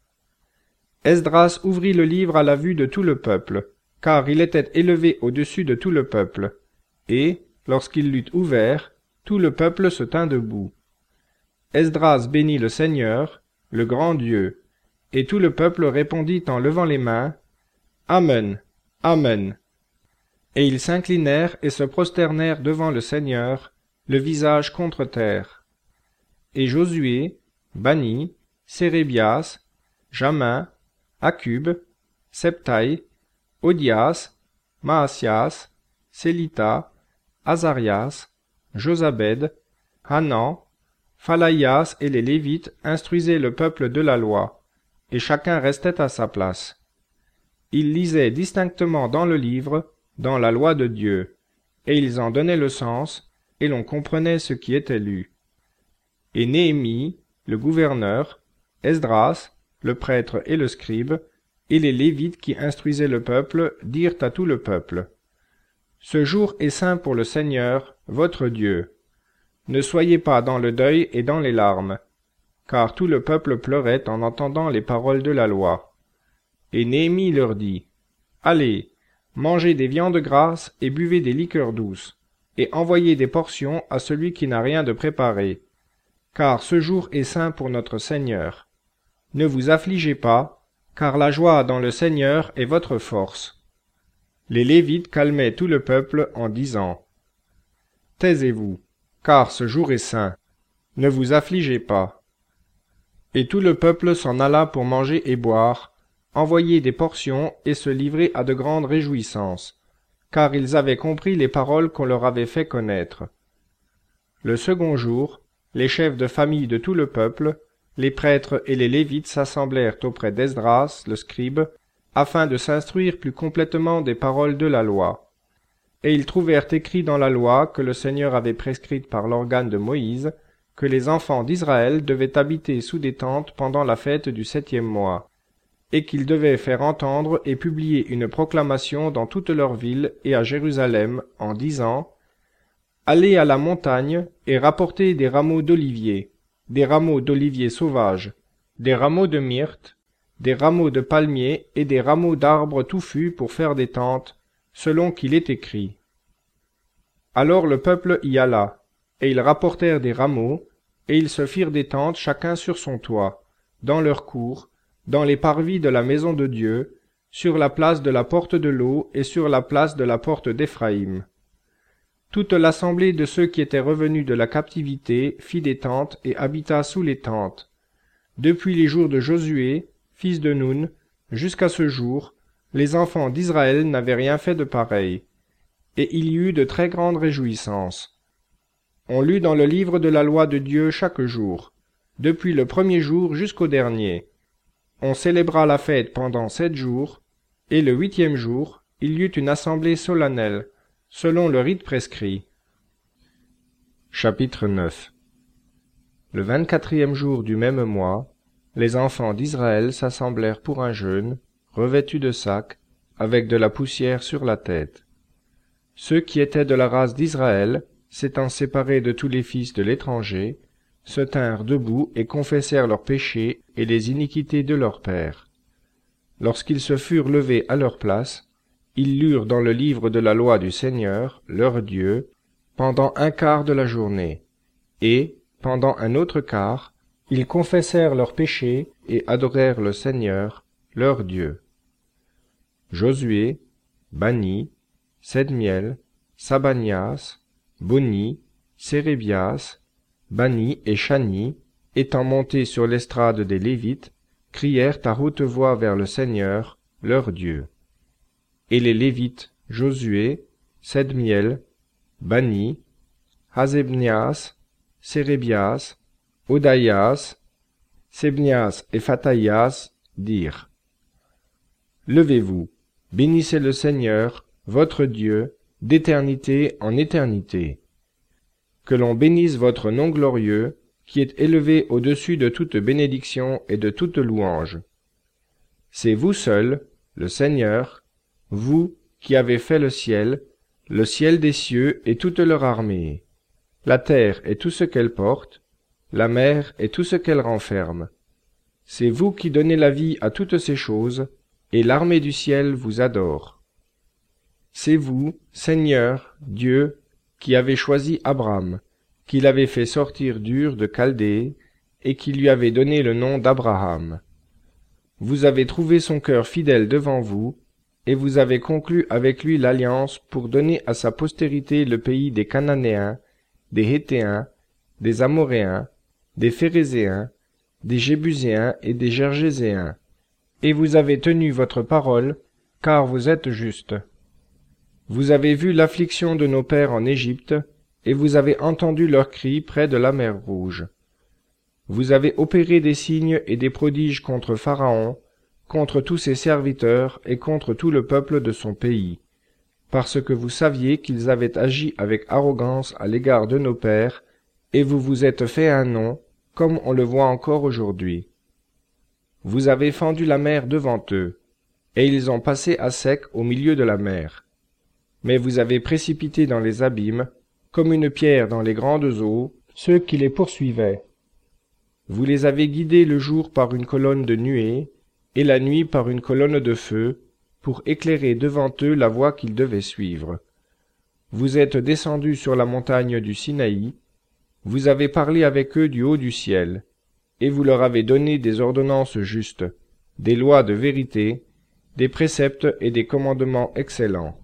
Esdras ouvrit le livre à la vue de tout le peuple, car il était élevé au-dessus de tout le peuple, et, lorsqu'il l'eut ouvert, tout le peuple se tint debout. Esdras bénit le Seigneur, le grand Dieu, et tout le peuple répondit en levant les mains, « Amen, Amen ». Et ils s'inclinèrent et se prosternèrent devant le Seigneur, le visage contre terre. Et Josué, Bani, Sérébias, Jamin, Akub, Septaï, Odias, Maasias, Sélita, Azarias, Josabed, Hanan, Phalaïas et les Lévites instruisaient le peuple de la loi, et chacun restait à sa place. Ils lisaient distinctement dans le livre, dans la loi de Dieu, et ils en donnaient le sens, et l'on comprenait ce qui était lu. Et Néhémie, le gouverneur, Esdras, le prêtre et le scribe, et les Lévites qui instruisaient le peuple, dirent à tout le peuple, « Ce jour est saint pour le Seigneur, votre Dieu. Ne soyez pas dans le deuil et dans les larmes, car tout le peuple pleurait en entendant les paroles de la loi. » Et Néhémie leur dit, « Allez, mangez des viandes grasses et buvez des liqueurs douces, et envoyez des portions à celui qui n'a rien de préparé, car ce jour est saint pour notre Seigneur. Ne vous affligez pas, car la joie dans le Seigneur est votre force. » Les Lévites calmaient tout le peuple en disant, « Taisez-vous, car ce jour est saint. Ne vous affligez pas. » Et tout le peuple s'en alla pour manger et boire, envoyer des portions et se livrer à de grandes réjouissances, car ils avaient compris les paroles qu'on leur avait fait connaître. Le second jour, les chefs de famille de tout le peuple, les prêtres et les Lévites s'assemblèrent auprès d'Esdras, le scribe, afin de s'instruire plus complètement des paroles de la loi. Et ils trouvèrent écrit dans la loi que le Seigneur avait prescrite par l'organe de Moïse, que les enfants d'Israël devaient habiter sous des tentes pendant la fête du septième mois, et qu'ils devaient faire entendre et publier une proclamation dans toutes leurs villes et à Jérusalem, en disant « Allez à la montagne et rapportez des rameaux d'olivier, des rameaux d'olivier sauvages, des rameaux de myrte, des rameaux de palmier et des rameaux d'arbres touffus pour faire des tentes, selon qu'il est écrit. » Alors le peuple y alla, et ils rapportèrent des rameaux, et ils se firent des tentes chacun sur son toit, dans leur cour, dans les parvis de la maison de Dieu, sur la place de la porte de l'eau et sur la place de la porte d'Éphraïm. Toute l'assemblée de ceux qui étaient revenus de la captivité fit des tentes et habita sous les tentes. Depuis les jours de Josué, fils de Nun, jusqu'à ce jour, les enfants d'Israël n'avaient rien fait de pareil, et il y eut de très grandes réjouissances. On lut dans le livre de la loi de Dieu chaque jour, depuis le premier jour jusqu'au dernier. On célébra la fête pendant sept jours, et le huitième jour, il y eut une assemblée solennelle, selon le rite prescrit. Chapitre neuf. Le vingt-quatrième jour du même mois, les enfants d'Israël s'assemblèrent pour un jeûne, revêtus de sacs, avec de la poussière sur la tête. Ceux qui étaient de la race d'Israël, s'étant séparés de tous les fils de l'étranger, se tinrent debout et confessèrent leurs péchés et les iniquités de leurs pères. Lorsqu'ils se furent levés à leur place, ils lurent dans le livre de la loi du Seigneur, leur Dieu, pendant un quart de la journée, et, pendant un autre quart, ils confessèrent leurs péchés et adorèrent le Seigneur, leur Dieu. Josué, Bani, Sedmiel, Sabanias, Boni, Sérébias, Bani et Chani, étant montés sur l'estrade des Lévites, crièrent à haute voix vers le Seigneur, leur Dieu. Et les Lévites, Josué, Sedmiel, Bani, Hasebnias, Sérébias, Odaïas, Sebnias et Phathaïas dirent: Levez-vous, bénissez le Seigneur, votre Dieu, d'éternité en éternité. Que l'on bénisse votre nom glorieux, qui est élevé au-dessus de toute bénédiction et de toute louange. C'est vous seul, le Seigneur, vous qui avez fait le ciel, le ciel des cieux et toute leur armée, la terre et tout ce qu'elle porte, la mer et tout ce qu'elle renferme. C'est vous qui donnez la vie à toutes ces choses, et l'armée du ciel vous adore. C'est vous, Seigneur, Dieu, qui avez choisi Abraham, qui l'avez fait sortir d'Ur de Chaldée, et qui lui avez donné le nom d'Abraham. Vous avez trouvé son cœur fidèle devant vous, et vous avez conclu avec lui l'alliance pour donner à sa postérité le pays des Cananéens, des Héthéens, des Amoréens, des Phérézéens, des Jébuséens et des Gergéséens. Et vous avez tenu votre parole, car vous êtes juste. Vous avez vu l'affliction de nos pères en Égypte, et vous avez entendu leurs cris près de la mer Rouge. Vous avez opéré des signes et des prodiges contre Pharaon, contre tous ses serviteurs et contre tout le peuple de son pays, parce que vous saviez qu'ils avaient agi avec arrogance à l'égard de nos pères, et vous vous êtes fait un nom, comme on le voit encore aujourd'hui. Vous avez fendu la mer devant eux, et ils ont passé à sec au milieu de la mer. Mais vous avez précipité dans les abîmes, comme une pierre dans les grandes eaux, ceux qui les poursuivaient. Vous les avez guidés le jour par une colonne de nuée, et la nuit par une colonne de feu, pour éclairer devant eux la voie qu'ils devaient suivre. Vous êtes descendus sur la montagne du Sinaï, vous avez parlé avec eux du haut du ciel, et vous leur avez donné des ordonnances justes, des lois de vérité, des préceptes et des commandements excellents.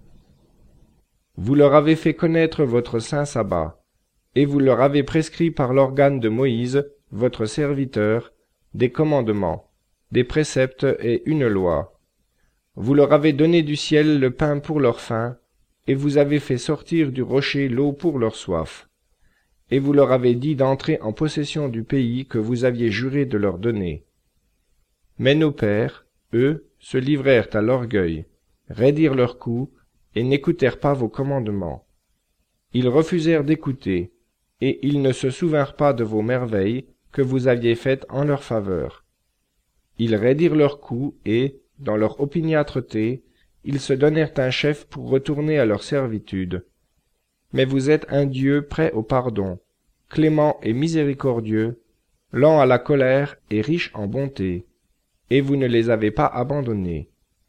Vous leur avez fait connaître votre saint sabbat, et vous leur avez prescrit par l'organe de Moïse, votre serviteur, des commandements, des préceptes et une loi. Vous leur avez donné du ciel le pain pour leur faim, et vous avez fait sortir du rocher l'eau pour leur soif. Et vous leur avez dit d'entrer en possession du pays que vous aviez juré de leur donner. Mais nos pères, eux, se livrèrent à l'orgueil, raidirent leur cou, et n'écoutèrent pas vos commandements. Ils refusèrent d'écouter, et ils ne se souvinrent pas de vos merveilles que vous aviez faites en leur faveur. Ils raidirent leur cou, et, dans leur opiniâtreté, ils se donnèrent un chef pour retourner à leur servitude. Mais vous êtes un Dieu prêt au pardon, clément et miséricordieux, lent à la colère et riche en bonté, et vous ne les avez pas abandonnés.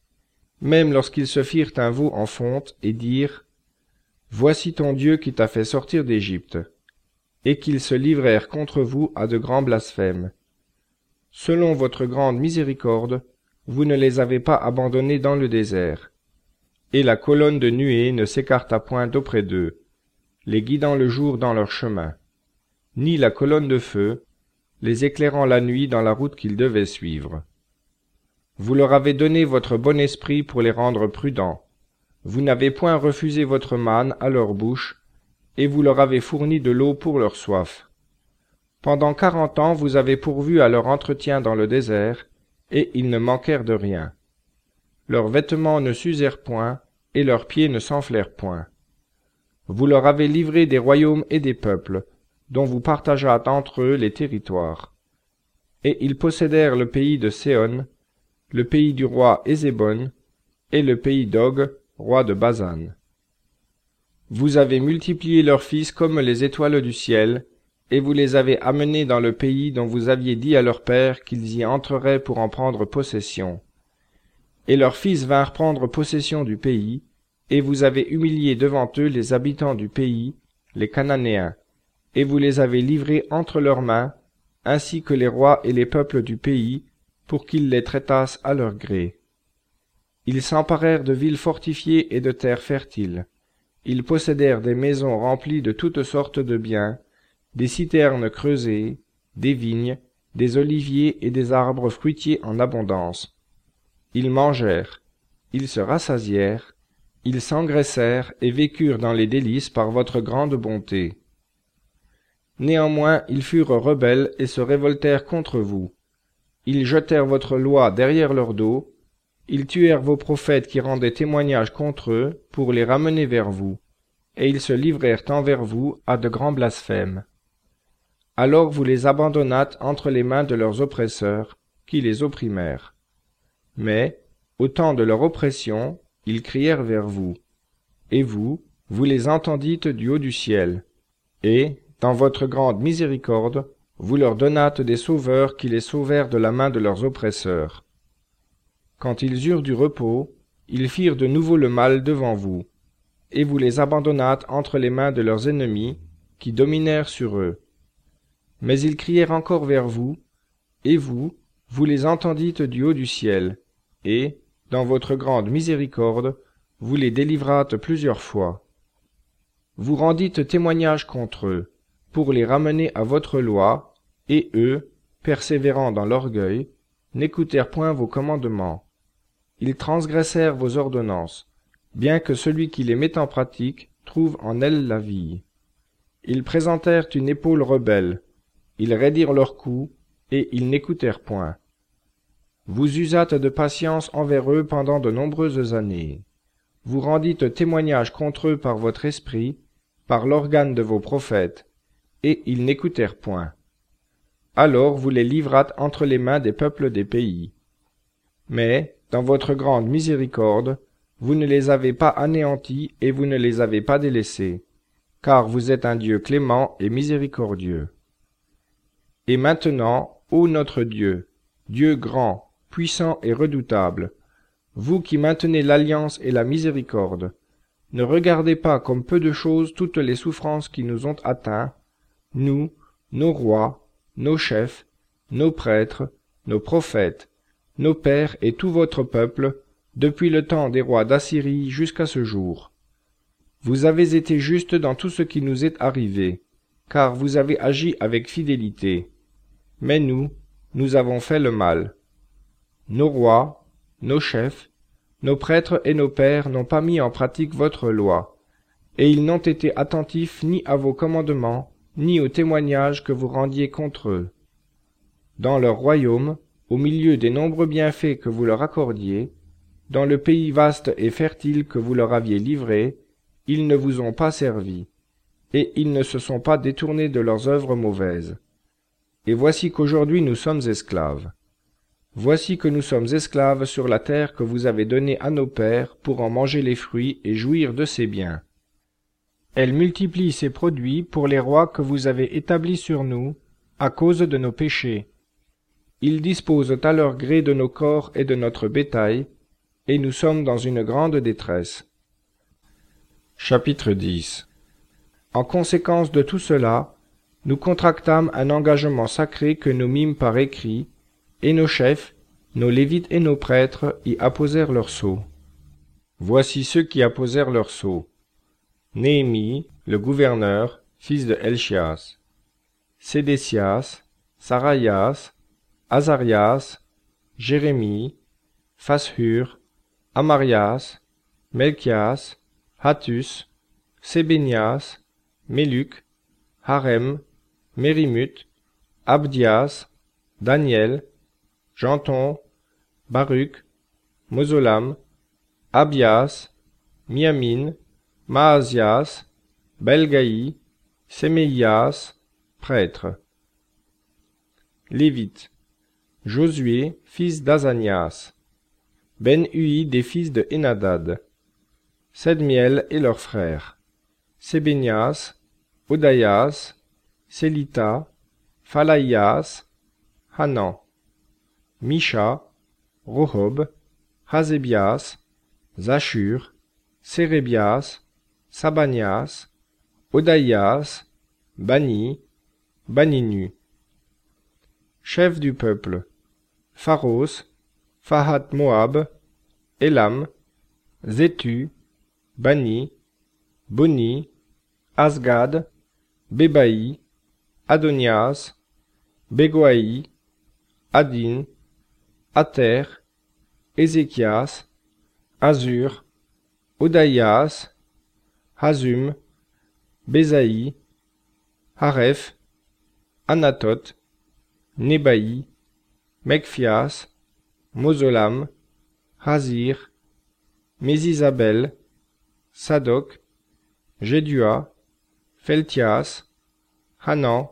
Même lorsqu'ils se firent un veau en fonte et dirent: Voici ton Dieu qui t'a fait sortir d'Égypte, et qu'ils se livrèrent contre vous à de grands blasphèmes. Selon votre grande miséricorde, vous ne les avez pas abandonnés dans le désert. Et la colonne de nuée ne s'écarta point d'auprès d'eux, les guidant le jour dans leur chemin, ni la colonne de feu, les éclairant la nuit dans la route qu'ils devaient suivre. Vous leur avez donné votre bon esprit pour les rendre prudents. Vous n'avez point refusé votre manne à leur bouche, et vous leur avez fourni de l'eau pour leur soif. Pendant quarante ans vous avez pourvu à leur entretien dans le désert, et ils ne manquèrent de rien. Leurs vêtements ne s'usèrent point, et leurs pieds ne s'enflèrent point. Vous leur avez livré des royaumes et des peuples, dont vous partageâtes entre eux les territoires. Et ils possédèrent le pays de Séon, le pays du roi Ézébon, et le pays d'Og, roi de Basan. Vous avez multiplié leurs fils comme les étoiles du ciel, et vous les avez amenés dans le pays dont vous aviez dit à leur père qu'ils y entreraient pour en prendre possession. Et leurs fils vinrent prendre possession du pays, et vous avez humilié devant eux les habitants du pays, les Cananéens, et vous les avez livrés entre leurs mains, ainsi que les rois et les peuples du pays, pour qu'ils les traitassent à leur gré. Ils s'emparèrent de villes fortifiées et de terres fertiles. Ils possédèrent des maisons remplies de toutes sortes de biens, des citernes creusées, des vignes, des oliviers et des arbres fruitiers en abondance. Ils mangèrent, ils se rassasièrent, ils s'engraissèrent et vécurent dans les délices par votre grande bonté. Néanmoins ils furent rebelles et se révoltèrent contre vous. Ils jetèrent votre loi derrière leur dos, ils tuèrent vos prophètes qui rendaient témoignage contre eux pour les ramener vers vous, et ils se livrèrent envers vous à de grands blasphèmes. Alors vous les abandonnâtes entre les mains de leurs oppresseurs, qui les opprimèrent. Mais, au temps de leur oppression, ils crièrent vers vous. Et vous, vous les entendîtes du haut du ciel. Et, dans votre grande miséricorde, vous leur donnâtes des sauveurs qui les sauvèrent de la main de leurs oppresseurs. Quand ils eurent du repos, ils firent de nouveau le mal devant vous, et vous les abandonnâtes entre les mains de leurs ennemis, qui dominèrent sur eux. Mais ils crièrent encore vers vous, et vous, vous les entendîtes du haut du ciel, et, dans votre grande miséricorde, vous les délivrâtes plusieurs fois. Vous rendîtes témoignage contre eux, pour les ramener à votre loi, et eux, persévérant dans l'orgueil, n'écoutèrent point vos commandements. Ils transgressèrent vos ordonnances, bien que celui qui les met en pratique trouve en elles la vie. Ils présentèrent une épaule rebelle, ils raidirent leur cou, et ils n'écoutèrent point. Vous usâtes de patience envers eux pendant de nombreuses années. Vous rendîtes témoignage contre eux par votre esprit, par l'organe de vos prophètes, et ils n'écoutèrent point. Alors vous les livrâtes entre les mains des peuples des pays. Mais, dans votre grande miséricorde, vous ne les avez pas anéantis et vous ne les avez pas délaissés, car vous êtes un Dieu clément et miséricordieux. Et maintenant, ô notre Dieu, Dieu grand, puissant et redoutable, vous qui maintenez l'alliance et la miséricorde, ne regardez pas comme peu de choses toutes les souffrances qui nous ont atteints, nous, nos rois, nos chefs, nos prêtres, nos prophètes, nos pères et tout votre peuple, depuis le temps des rois d'Assyrie jusqu'à ce jour. Vous avez été justes dans tout ce qui nous est arrivé, car vous avez agi avec fidélité. Mais nous, nous avons fait le mal. Nos rois, nos chefs, nos prêtres et nos pères n'ont pas mis en pratique votre loi, et ils n'ont été attentifs ni à vos commandements, ni aux témoignages que vous rendiez contre eux. Dans leur royaume, au milieu des nombreux bienfaits que vous leur accordiez, dans le pays vaste et fertile que vous leur aviez livré, ils ne vous ont pas servi, et ils ne se sont pas détournés de leurs œuvres mauvaises. Et voici qu'aujourd'hui nous sommes esclaves. Voici que nous sommes esclaves sur la terre que vous avez donnée à nos pères pour en manger les fruits et jouir de ses biens. Elle multiplie ses produits pour les rois que vous avez établis sur nous, à cause de nos péchés. Ils disposent à leur gré de nos corps et de notre bétail, et nous sommes dans une grande détresse. Chapitre dix. En conséquence de tout cela, nous contractâmes un engagement sacré que nous mîmes par écrit, et nos chefs, nos lévites et nos prêtres y apposèrent leurs sceaux. Voici ceux qui apposèrent leurs sceaux. Néhémie, le gouverneur, fils de Helchias, Sédécias, Saraïas, Azarias, Jérémie, Fashur, Amarias, Melchias, Hattus, Sébénias, Méluc, Harem, Mérimut, Abdias, Daniel, Janton, Baruch, Mozolam, Abias, Miamin, Maasias, Belgaï, Séméias, prêtre. Lévite, Josué, fils d'Azanias, Ben-Hui des fils de Henadad, Sedmiel et leurs frères, Sébénias, Odaïas, Sélita, Phalaïas, Hanan, Misha, Rohob, Hazébias, Zachur, Sérébias, Sabanias, Odaïas, Bani, Baninu. Chef du peuple, Pharos, Fahat Moab, Elam, Zétu, Bani, Boni, Asgad, Bébaï, Adonias, Bégoaï, Adin, Ater, Ézéchias, Azur, Odaïas, Hazum, Bézaï, Haref, Anathoth, Nebaï, Mekphias, Mozolam, Hazir, Mésisabel, Sadok, Jédua, Pheltias, Hanan,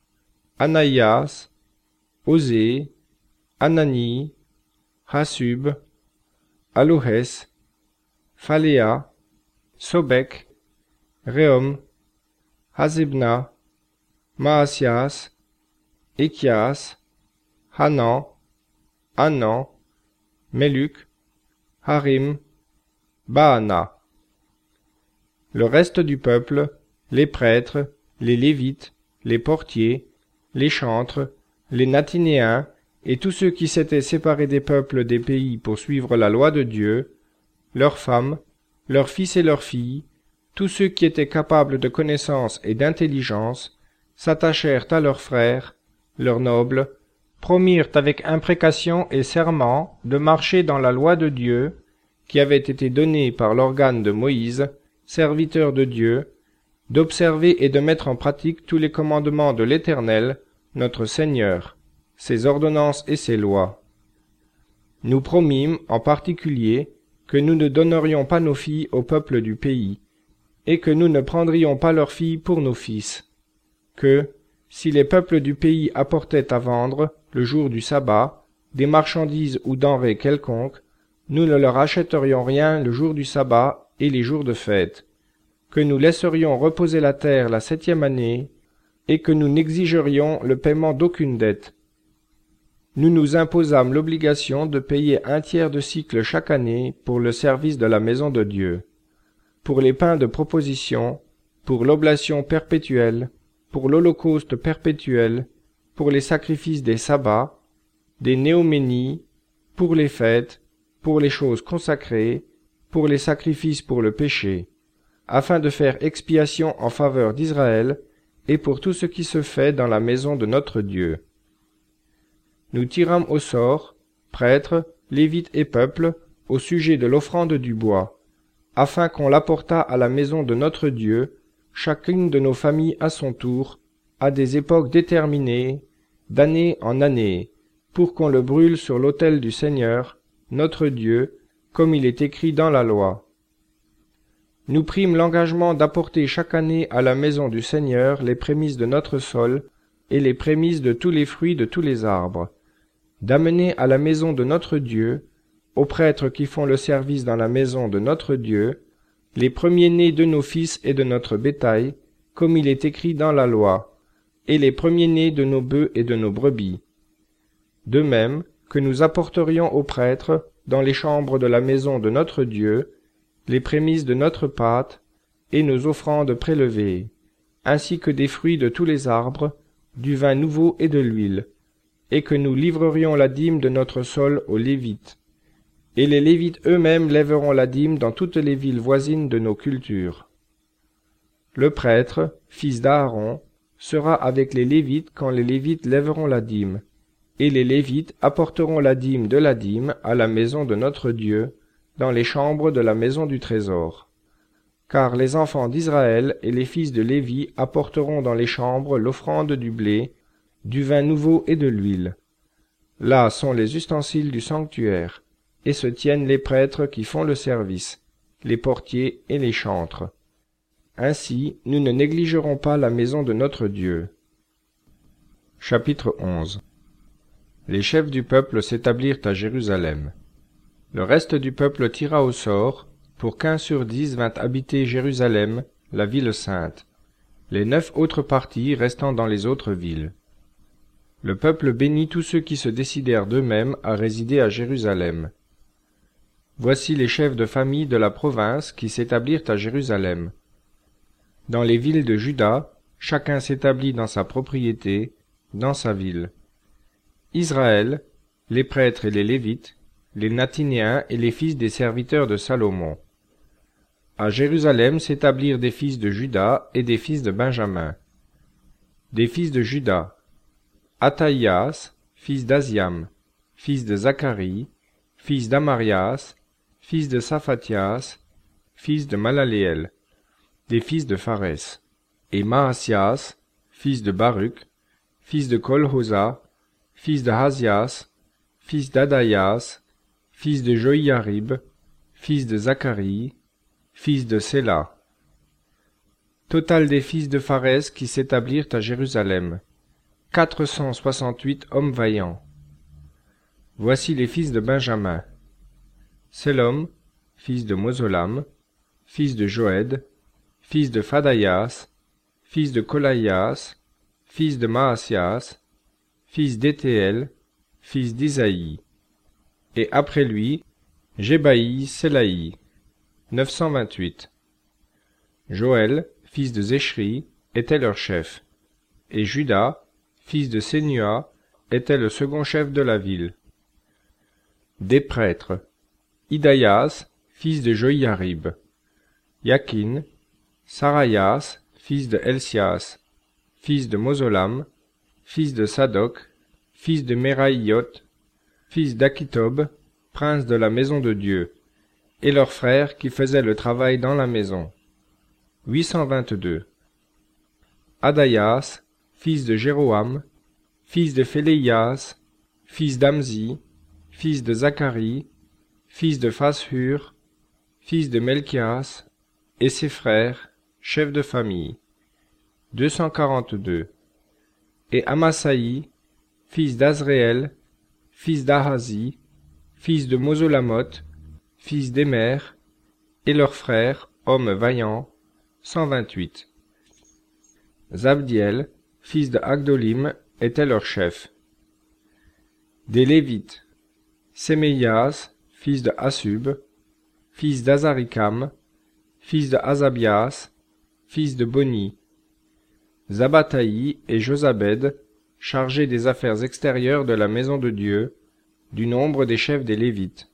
Anaïas, Osée, Anani, Hasub, Alohes, Phaléa, Sobek, Réom, Hazebna, Maasias, Échias, Hanan, Hanan, Meluk, Harim, Baana. Le reste du peuple, les prêtres, les lévites, les portiers, les chantres, les Nathinéens et tous ceux qui s'étaient séparés des peuples des pays pour suivre la loi de Dieu, leurs femmes, leurs fils et leurs filles, tous ceux qui étaient capables de connaissance et d'intelligence, s'attachèrent à leurs frères, leurs nobles, promirent avec imprécation et serment de marcher dans la loi de Dieu, qui avait été donnée par l'organe de Moïse, serviteur de Dieu, d'observer et de mettre en pratique tous les commandements de l'Éternel, notre Seigneur, ses ordonnances et ses lois. Nous promîmes, en particulier, que nous ne donnerions pas nos filles au peuple du pays, et que nous ne prendrions pas leurs filles pour nos fils, que, si les peuples du pays apportaient à vendre, le jour du sabbat, des marchandises ou denrées quelconques, nous ne leur achèterions rien le jour du sabbat et les jours de fête, que nous laisserions reposer la terre la septième année, et que nous n'exigerions le paiement d'aucune dette. Nous nous imposâmes l'obligation de payer un tiers de cycle chaque année pour le service de la maison de Dieu, pour les pains de proposition, pour l'oblation perpétuelle, pour l'holocauste perpétuel, pour les sacrifices des sabbats, des néoménies, pour les fêtes, pour les choses consacrées, pour les sacrifices pour le péché, afin de faire expiation en faveur d'Israël et pour tout ce qui se fait dans la maison de notre Dieu. Nous tirâmes au sort, prêtres, lévites et peuples, au sujet de l'offrande du bois, afin qu'on l'apportât à la maison de notre Dieu, chacune de nos familles à son tour, à des époques déterminées, d'année en année, pour qu'on le brûle sur l'autel du Seigneur, notre Dieu, comme il est écrit dans la loi. Nous prîmes l'engagement d'apporter chaque année à la maison du Seigneur les prémices de notre sol et les prémices de tous les fruits de tous les arbres, d'amener à la maison de notre Dieu, aux prêtres qui font le service dans la maison de notre Dieu, les premiers-nés de nos fils et de notre bétail, comme il est écrit dans la loi, et les premiers-nés de nos bœufs et de nos brebis. De même que nous apporterions aux prêtres, dans les chambres de la maison de notre Dieu, les prémices de notre pâte et nos offrandes prélevées, ainsi que des fruits de tous les arbres, du vin nouveau et de l'huile, et que nous livrerions la dîme de notre sol aux Lévites. Et les Lévites eux-mêmes lèveront la dîme dans toutes les villes voisines de nos cultures. Le prêtre, fils d'Aaron, sera avec les Lévites quand les Lévites lèveront la dîme, et les Lévites apporteront la dîme de la dîme à la maison de notre Dieu, dans les chambres de la maison du trésor. Car les enfants d'Israël et les fils de Lévi apporteront dans les chambres l'offrande du blé, du vin nouveau et de l'huile. Là sont les ustensiles du sanctuaire, et se tiennent les prêtres qui font le service, les portiers et les chantres. Ainsi, nous ne négligerons pas la maison de notre Dieu. Chapitre onze. Les chefs du peuple s'établirent à Jérusalem. Le reste du peuple tira au sort, pour qu'un sur dix vint habiter Jérusalem, la ville sainte, les neuf autres parties restant dans les autres villes. Le peuple bénit tous ceux qui se décidèrent d'eux-mêmes à résider à Jérusalem. Voici les chefs de famille de la province qui s'établirent à Jérusalem. Dans les villes de Juda, chacun s'établit dans sa propriété, dans sa ville. Israël, les prêtres et les Lévites, les Nathinéens et les fils des serviteurs de Salomon. À Jérusalem s'établirent des fils de Juda et des fils de Benjamin. Des fils de Juda, Athaïas, fils d'Aziam, fils de Zacharie, fils d'Amarias, fils de Saphatias, fils de Malaléel, des fils de Pharès, et Maasias, fils de Baruch, fils de Kolhosa, fils de Hazias, fils d'Adaïas, fils de Joïarib, fils de Zacharie, fils de Séla. Total des fils de Pharès qui s'établirent à Jérusalem, quatre cent soixante-huit hommes vaillants. Voici les fils de Benjamin. Selom, fils de Mozolam, fils de Joëd, fils de Phadaïas, fils de Kolaïas, fils de Maasias, fils d'Éthéel, fils d'Isaïe. Et après lui, Jébaï, Sélaï, neuf cent vingt-huit. Joël, fils de Zéchri, était leur chef, et Judas, fils de Sénua, était le second chef de la ville. Des prêtres, Idaïas, fils de Joïarib, Yakin, Saraïas, fils de Elsias, fils de Mozolam, fils de Sadoc, fils de Meraïot, fils d'Akitob, prince de la maison de Dieu, et leurs frères qui faisaient le travail dans la maison. huit cent vingt-deux. Adaïas, fils de Jéroham, fils de Phéléias, fils d'Amzi, fils de Zacharie, fils de Phashur, fils de Melchias, et ses frères, chefs de famille. deux cent quarante-deux. Et Amasaï, fils d'Azréel, fils d'Ahazi, fils de Mosolamoth, fils d'Émer, et leurs frères, hommes vaillants, cent vingt-huit. Zabdiel, fils de Agdolim, était leur chef. Des Lévites, Séméias, fils de Assub, fils d'Azarikam, fils de Azabias, fils de Boni, Zabataï et Josabed, chargés des affaires extérieures de la maison de Dieu, du nombre des chefs des Lévites.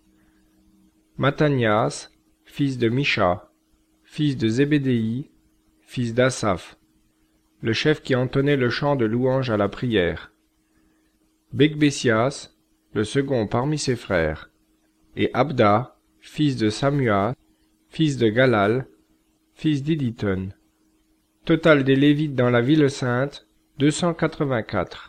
Mattanias, fils de Misha, fils de Zébédéi, fils d'Asaph, le chef qui entonnait le chant de louange à la prière. Becbésias, le second parmi ses frères, et Abda, fils de Samua, fils de Galal, fils d'Iditon. Total des Lévites dans la ville sainte, deux cent quatre-vingt-quatre.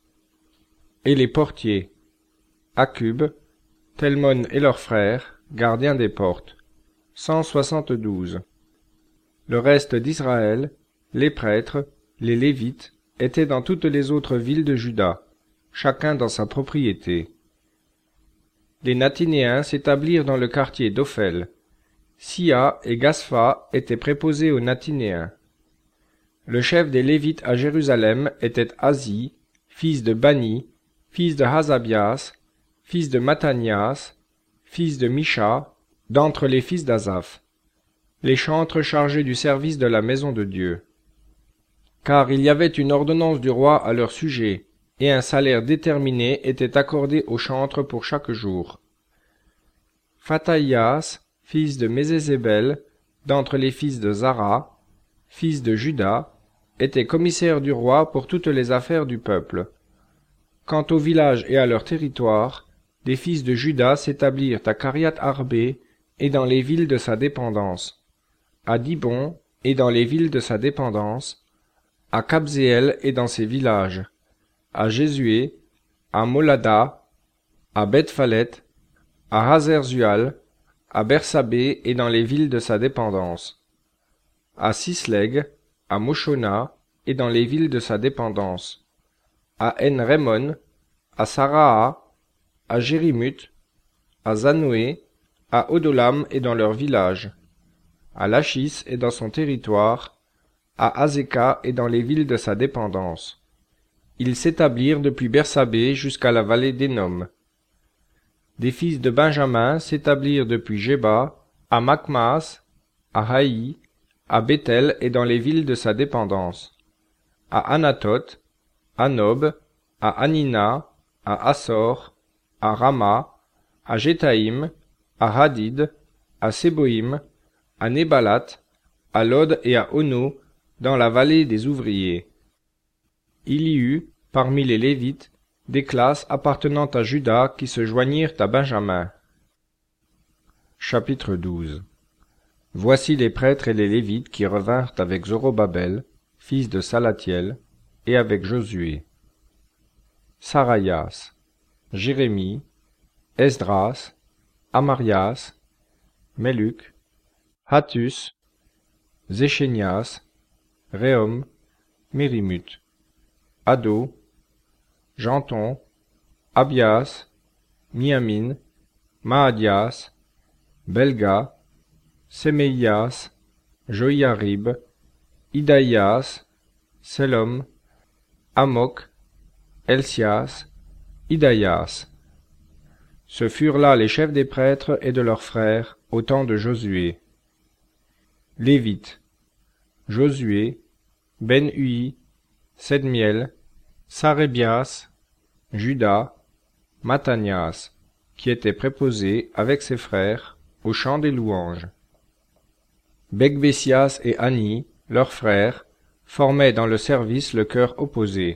Et les portiers, Akub, Telmon et leurs frères, gardiens des portes, cent soixante-douze. Le reste d'Israël, les prêtres, les Lévites, étaient dans toutes les autres villes de Juda, chacun dans sa propriété. Les Nathinéens s'établirent dans le quartier d'Ophel. Sia et Gaspha étaient préposés aux Nathinéens. Le chef des Lévites à Jérusalem était Azi, fils de Bani, fils de Hazabias, fils de Mattanias, fils de Misha, d'entre les fils d'Asaph, les chantres chargés du service de la maison de Dieu. Car il y avait une ordonnance du roi à leur sujet, et un salaire déterminé était accordé aux chantres pour chaque jour. Phataïas, fils de Mézézébel, d'entre les fils de Zara, fils de Juda, était commissaire du roi pour toutes les affaires du peuple. Quant aux villages et à leur territoire, des fils de Juda s'établirent à Kariath-Arbé et dans les villes de sa dépendance, à Dibon et dans les villes de sa dépendance, à Kabzéel et dans ses villages, à Jésué, à Molada, à Beth-Phalet, à Hazerzual, à Bersabé et dans les villes de sa dépendance, à Sisleg, à Moshona et dans les villes de sa dépendance, à En-Rémon, à Saraa, à Jérimut, à Zanoé, à Odolam et dans leurs villages, à Lachis et dans son territoire, à Azéka et dans les villes de sa dépendance. Ils s'établirent depuis Bersabé jusqu'à la vallée d'Énom. Des fils de Benjamin s'établirent depuis Géba, à Makmas, à Haï, à Béthel et dans les villes de sa dépendance, à Anatoth, à Nob, à Anina, à Assor, à Rama, à Jétaïm, à Hadid, à Séboïm, à Nébalat, à Lod et à Ono, dans la vallée des ouvriers. Il y eut, parmi les Lévites, des classes appartenant à Juda qui se joignirent à Benjamin. Chapitre douze. Voici les prêtres et les Lévites qui revinrent avec Zorobabel, fils de Salatiel, et avec Josué. Saraïas, Jérémie, Esdras, Amarias, Meluc, Hattus, Zéchénias, Réhom, Mérimut, Ado, Janton, Abias, Miamin, Maadias, Belga, Séméias, Joïarib, Idaïas, Selom, Amok, Elsias, Idaïas. Ce furent là les chefs des prêtres et de leurs frères au temps de Josué. Lévites, Josué, Ben-Hui, Sedmiel, Sarébias, Judas, Mathanias, qui était préposé avec ses frères au chant des louanges. Becbésias et Anni, leurs frères, formaient dans le service le chœur opposé.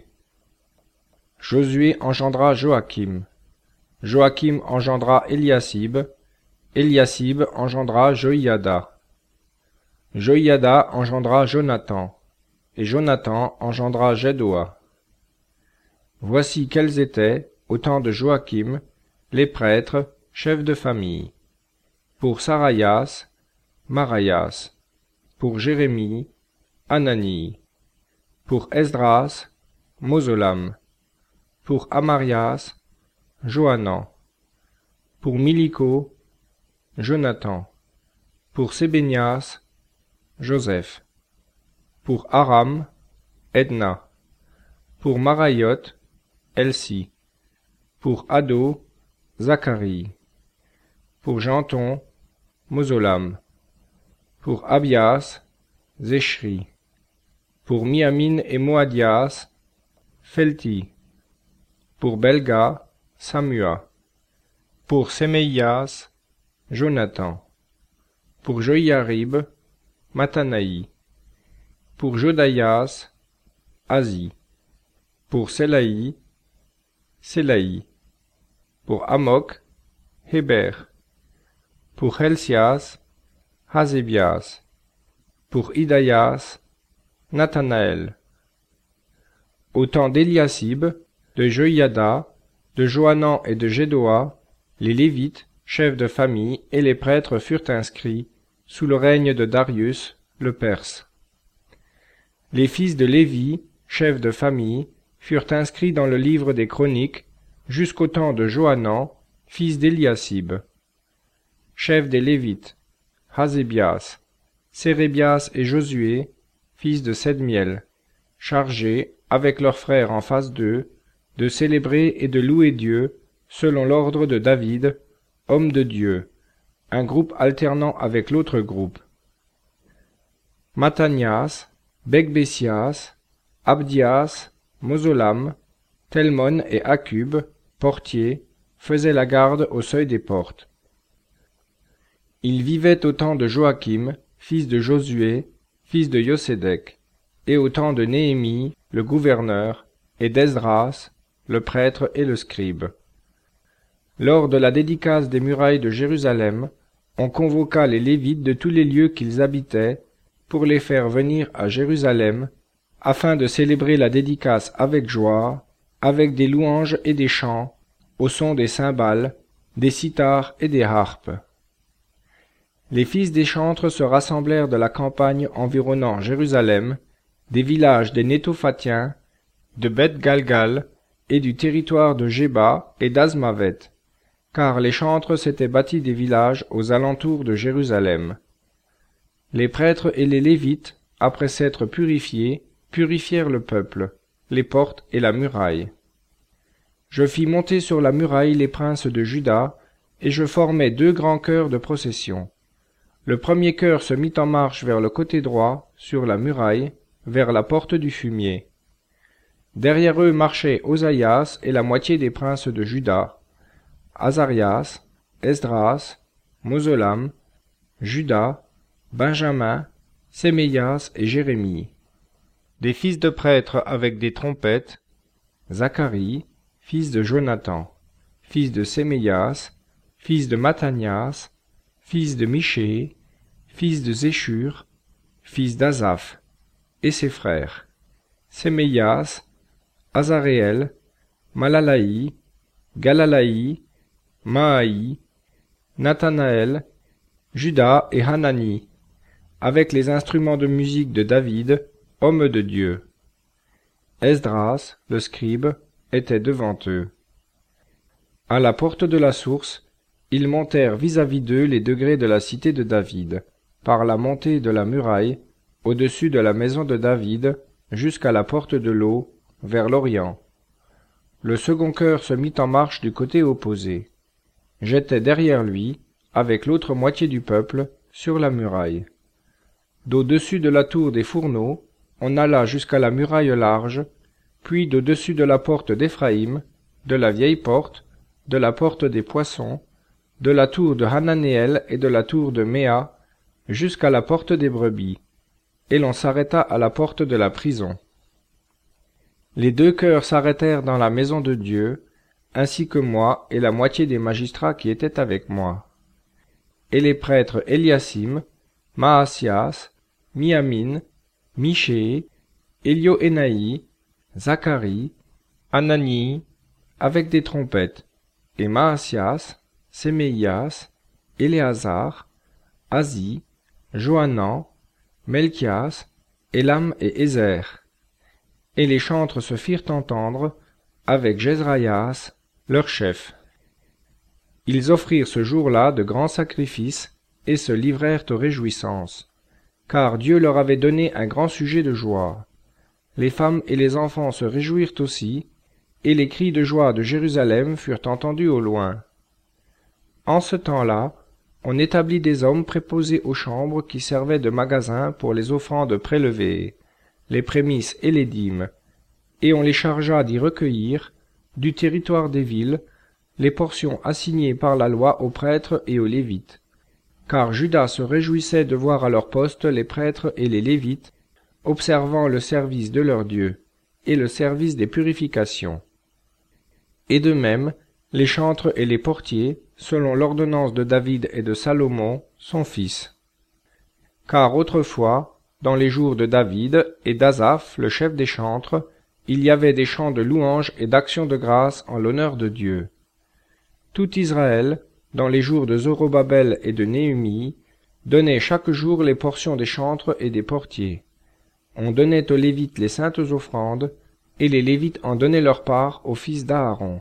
Josué engendra Joachim. Joachim engendra Eliasib. Eliasib engendra Joïada. Joïada engendra Jonathan. Et Jonathan engendra Jedoa. Voici quels étaient, au temps de Joachim, les prêtres, chefs de famille. Pour Saraïas, Maraïas. Pour Jérémie, Anani. Pour Esdras, Mozolam. Pour Amarias, Johanan. Pour Miliko, Jonathan. Pour Sébénias, Joseph. Pour Aram, Edna. Pour Marayot, Elsi. Pour Ado, Zacharie. Pour Janton, Mozolam. Pour Abias, Zéchri. Pour Miamin et Moadias, Felti. Pour Belga, Samua. Pour Séméias, Jonathan. Pour Joïarib, Mathanaï. Pour Jodaïas, Azi. Pour Sélaï, Sélaï. Pour Amok, Héber. Pour Helsias, Hazébias. Pour Idaïas, Nathanaël. Au temps d'Eliasib, de Joïada, de Johanan et de Jedoa, les Lévites, chefs de famille, et les prêtres furent inscrits, sous le règne de Darius, le Perse. Les fils de Lévi, chefs de famille, furent inscrits dans le livre des Chroniques, jusqu'au temps de Johanan, fils d'Eliasib. Chef des Lévites, Hazébias, Sérébias et Josué, fils de Sedmiel, chargés, avec leurs frères en face d'eux, de célébrer et de louer Dieu, selon l'ordre de David, homme de Dieu, un groupe alternant avec l'autre groupe. Mathanias, Becbésias, Abdias, Mozolam, Telmon et Akub, portiers, faisaient la garde au seuil des portes. Ils vivaient au temps de Joachim, fils de Josué, fils de Yosédek, et au temps de Néhémie, le gouverneur, et d'Esdras, le prêtre et le scribe. Lors de la dédicace des murailles de Jérusalem, on convoqua les Lévites de tous les lieux qu'ils habitaient pour les faire venir à Jérusalem, afin de célébrer la dédicace avec joie, avec des louanges et des chants, au son des cymbales, des cithars et des harpes. Les fils des chantres se rassemblèrent de la campagne environnant Jérusalem, des villages des Nétophatiens, de Beth-Galgal et du territoire de Géba et d'Azmavet, car les chantres s'étaient bâtis des villages aux alentours de Jérusalem. Les prêtres et les Lévites, après s'être purifiés, purifièrent le peuple, les portes et la muraille. Je fis monter sur la muraille les princes de Juda, et je formai deux grands chœurs de procession. Le premier chœur se mit en marche vers le côté droit, sur la muraille, vers la porte du fumier. Derrière eux marchaient Osaïas et la moitié des princes de Juda, Azarias, Esdras, Mozolam, Juda, Benjamin, Séméias et Jérémie. Des fils de prêtres avec des trompettes, Zacharie, fils de Jonathan, fils de Séméias, fils de Mathanias, fils de Michée, fils de Zéchur, fils d'Azaph, et ses frères, Séméias, Azaréel, Malalaï, Galalaï, Maaï, Nathanaël, Juda et Hanani, avec les instruments de musique de David, homme de Dieu. Esdras, le scribe, était devant eux. À la porte de la source, ils montèrent vis-à-vis d'eux les degrés de la cité de David, par la montée de la muraille, au-dessus de la maison de David, jusqu'à la porte de l'eau, vers l'Orient. Le second chœur se mit en marche du côté opposé. J'étais derrière lui, avec l'autre moitié du peuple, sur la muraille. D'au-dessus de la tour des fourneaux, on alla jusqu'à la muraille large, puis d'au-dessus de la porte d'Éphraïm, de la vieille porte, de la porte des poissons, de la tour de Hananéel et de la tour de Méa, jusqu'à la porte des brebis, et l'on s'arrêta à la porte de la prison. Les deux chœurs s'arrêtèrent dans la maison de Dieu, ainsi que moi et la moitié des magistrats qui étaient avec moi. Et les prêtres Eliasim, Maasias, Miamin, Michée, Élioénaï, Zacharie, Anani, avec des trompettes, et Maasias, Séméias, Éléazar, Azi, Johanan, Melchias, Élam et Ézer. Et les chantres se firent entendre, avec Jezraïas, leur chef. Ils offrirent ce jour-là de grands sacrifices, et se livrèrent aux réjouissances, car Dieu leur avait donné un grand sujet de joie. Les femmes et les enfants se réjouirent aussi, et les cris de joie de Jérusalem furent entendus au loin. En ce temps-là, on établit des hommes préposés aux chambres qui servaient de magasins pour les offrandes prélevées, les prémices et les dîmes, et on les chargea d'y recueillir, du territoire des villes, les portions assignées par la loi aux prêtres et aux Lévites. Car Juda se réjouissait de voir à leur poste les prêtres et les Lévites, observant le service de leur Dieu, et le service des purifications. Et de même, les chantres et les portiers, selon l'ordonnance de David et de Salomon, son fils. Car autrefois, dans les jours de David et d'Asaph, le chef des chantres, il y avait des chants de louange et d'action de grâce en l'honneur de Dieu. Tout Israël, dans les jours de Zorobabel et de Néhémie, donnait chaque jour les portions des chantres et des portiers. On donnait aux Lévites les saintes offrandes, et les Lévites en donnaient leur part aux fils d'Aaron.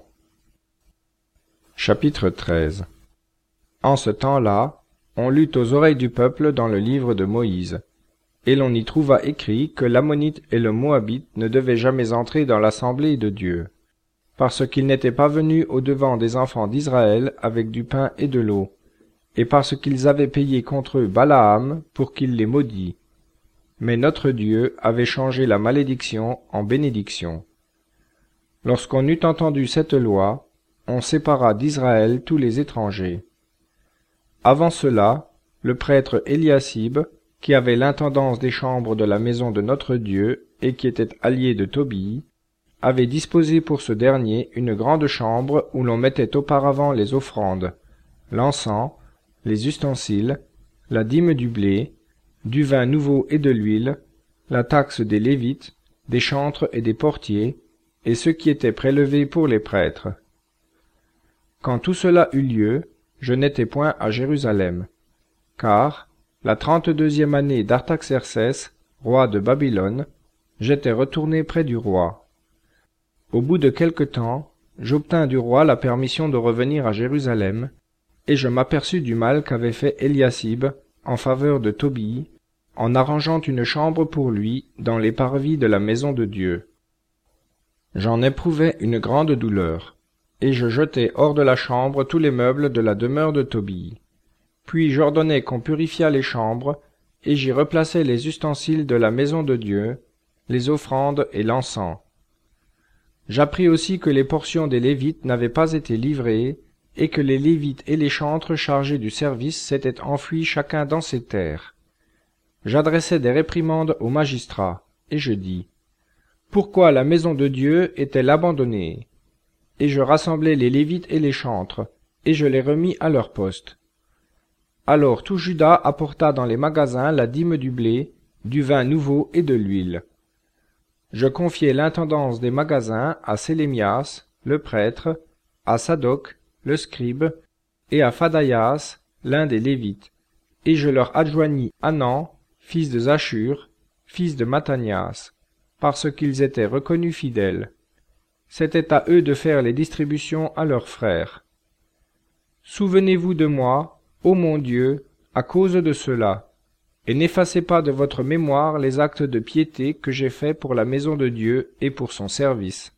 Chapitre treize. En ce temps-là, on lut aux oreilles du peuple dans le livre de Moïse, et l'on y trouva écrit que l'Ammonite et le Moabite ne devaient jamais entrer dans l'assemblée de Dieu, parce qu'ils n'étaient pas venus au-devant des enfants d'Israël avec du pain et de l'eau, et parce qu'ils avaient payé contre eux Balaam pour qu'il les maudît. Mais notre Dieu avait changé la malédiction en bénédiction. Lorsqu'on eut entendu cette loi, on sépara d'Israël tous les étrangers. Avant cela, le prêtre Eliasib, qui avait l'intendance des chambres de la maison de notre Dieu et qui était allié de Tobie, avait disposé pour ce dernier une grande chambre où l'on mettait auparavant les offrandes, l'encens, les ustensiles, la dîme du blé, du vin nouveau et de l'huile, la taxe des Lévites, des chantres et des portiers, et ce qui était prélevé pour les prêtres. Quand tout cela eut lieu, je n'étais point à Jérusalem, car, la trente-deuxième année d'Artaxercès, roi de Babylone, j'étais retourné près du roi. Au bout de quelque temps, j'obtins du roi la permission de revenir à Jérusalem, et je m'aperçus du mal qu'avait fait Eliasib en faveur de Tobie, en arrangeant une chambre pour lui dans les parvis de la maison de Dieu. J'en éprouvais une grande douleur, et je jetai hors de la chambre tous les meubles de la demeure de Tobie. Puis j'ordonnai qu'on purifiât les chambres, et j'y replaçai les ustensiles de la maison de Dieu, les offrandes et l'encens. J'appris aussi que les portions des Lévites n'avaient pas été livrées, et que les Lévites et les chantres chargés du service s'étaient enfuis chacun dans ses terres. J'adressai des réprimandes aux magistrats, et je dis, « Pourquoi la maison de Dieu est-elle abandonnée ?» Et je rassemblai les Lévites et les chantres, et je les remis à leur poste. Alors tout Juda apporta dans les magasins la dîme du blé, du vin nouveau et de l'huile. je confiai l'intendance des magasins à Sélémias, le prêtre, à Sadoc, le scribe, et à Phadaïas, l'un des Lévites, et je leur adjoignis Hanan, fils de Zachur, fils de Mattanias, parce qu'ils étaient reconnus fidèles. C'était à eux de faire les distributions à leurs frères. Souvenez-vous de moi, ô mon Dieu, à cause de cela, et n'effacez pas de votre mémoire les actes de piété que j'ai faits pour la maison de Dieu et pour son service.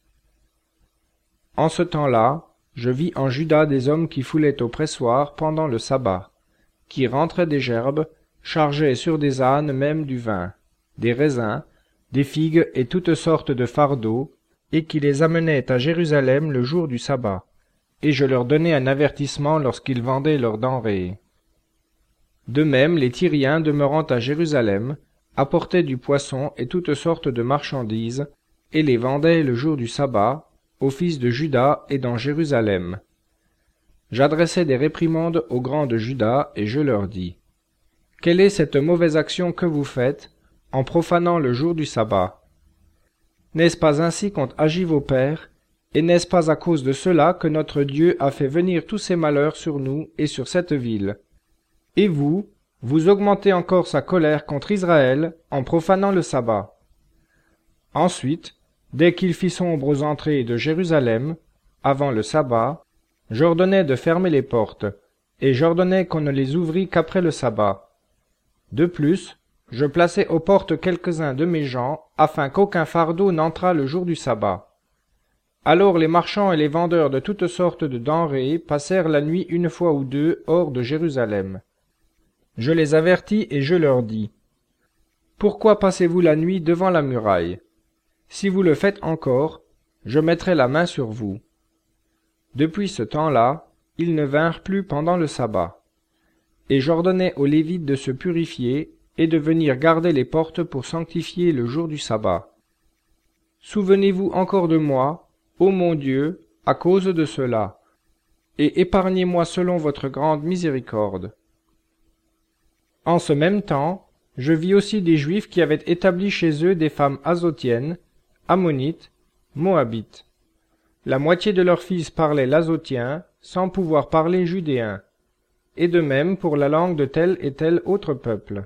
En ce temps-là, je vis en Juda des hommes qui foulaient au pressoir pendant le sabbat, qui rentraient des gerbes, chargeaient sur des ânes même du vin, des raisins, des figues et toutes sortes de fardeaux, et qui les amenaient à Jérusalem le jour du sabbat, et je leur donnais un avertissement lorsqu'ils vendaient leurs denrées. De même, les Tyriens demeurant à Jérusalem apportaient du poisson et toutes sortes de marchandises, et les vendaient le jour du sabbat, aux fils de Juda et dans Jérusalem. J'adressai des réprimandes aux grands de Juda, et je leur dis, « Quelle est cette mauvaise action que vous faites, en profanant le jour du sabbat? N'est-ce pas ainsi qu'ont agi vos pères, et n'est-ce pas à cause de cela que notre Dieu a fait venir tous ces malheurs sur nous et sur cette ville? Et vous, vous augmentez encore sa colère contre Israël en profanant le sabbat. » Ensuite, dès qu'il fit sombre aux entrées de Jérusalem, avant le sabbat, j'ordonnai de fermer les portes, et j'ordonnai qu'on ne les ouvrît qu'après le sabbat. De plus, je plaçai aux portes quelques-uns de mes gens, afin qu'aucun fardeau n'entrât le jour du sabbat. Alors les marchands et les vendeurs de toutes sortes de denrées passèrent la nuit une fois ou deux hors de Jérusalem. Je les avertis et je leur dis, « Pourquoi passez-vous la nuit devant la muraille? Si vous le faites encore, je mettrai la main sur vous. » Depuis ce temps-là, ils ne vinrent plus pendant le sabbat. Et j'ordonnai aux Lévites de se purifier et de venir garder les portes pour sanctifier le jour du sabbat. Souvenez-vous encore de moi, ô mon Dieu, à cause de cela, et épargnez-moi selon votre grande miséricorde. En ce même temps, je vis aussi des Juifs qui avaient établi chez eux des femmes azotiennes, ammonites, moabites. La moitié de leurs fils parlaient l'azotien, sans pouvoir parler judéen, et de même pour la langue de tel et tel autre peuple.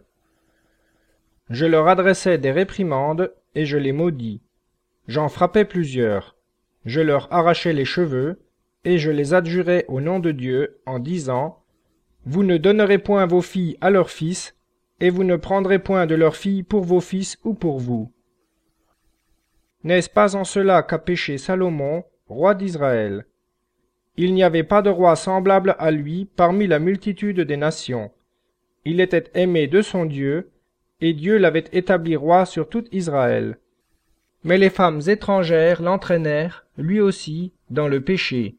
Je leur adressai des réprimandes, et je les maudis. J'en frappai plusieurs. Je leur arrachai les cheveux, et je les adjurai au nom de Dieu, en disant, « Vous ne donnerez point vos filles à leurs fils, et vous ne prendrez point de leurs filles pour vos fils ou pour vous. » N'est-ce pas en cela qu'a péché Salomon, roi d'Israël? Il n'y avait pas de roi semblable à lui parmi la multitude des nations. Il était aimé de son Dieu, et Dieu l'avait établi roi sur tout Israël. Mais les femmes étrangères l'entraînèrent, lui aussi, dans le péché.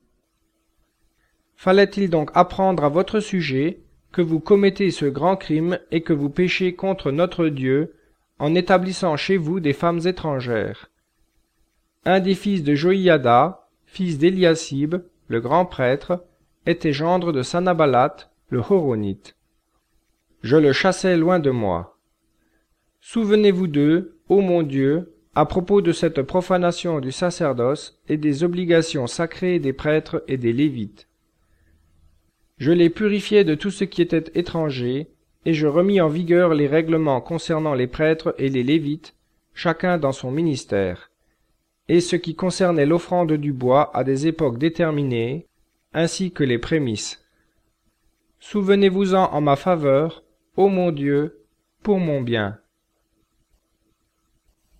Fallait-il donc apprendre à votre sujet que vous commettez ce grand crime et que vous péchez contre notre Dieu en établissant chez vous des femmes étrangères? Un des fils de Joïada, fils d'Éliasib, le grand prêtre, était gendre de Sanabalat, le Horonite. Je le chassai loin de moi. Souvenez-vous d'eux, ô mon Dieu, à propos de cette profanation du sacerdoce et des obligations sacrées des prêtres et des Lévites. Je les purifiai de tout ce qui était étranger, et je remis en vigueur les règlements concernant les prêtres et les Lévites, chacun dans son ministère, et ce qui concernait l'offrande du bois à des époques déterminées, ainsi que les prémices. Souvenez-vous-en en ma faveur, ô mon Dieu, pour mon bien.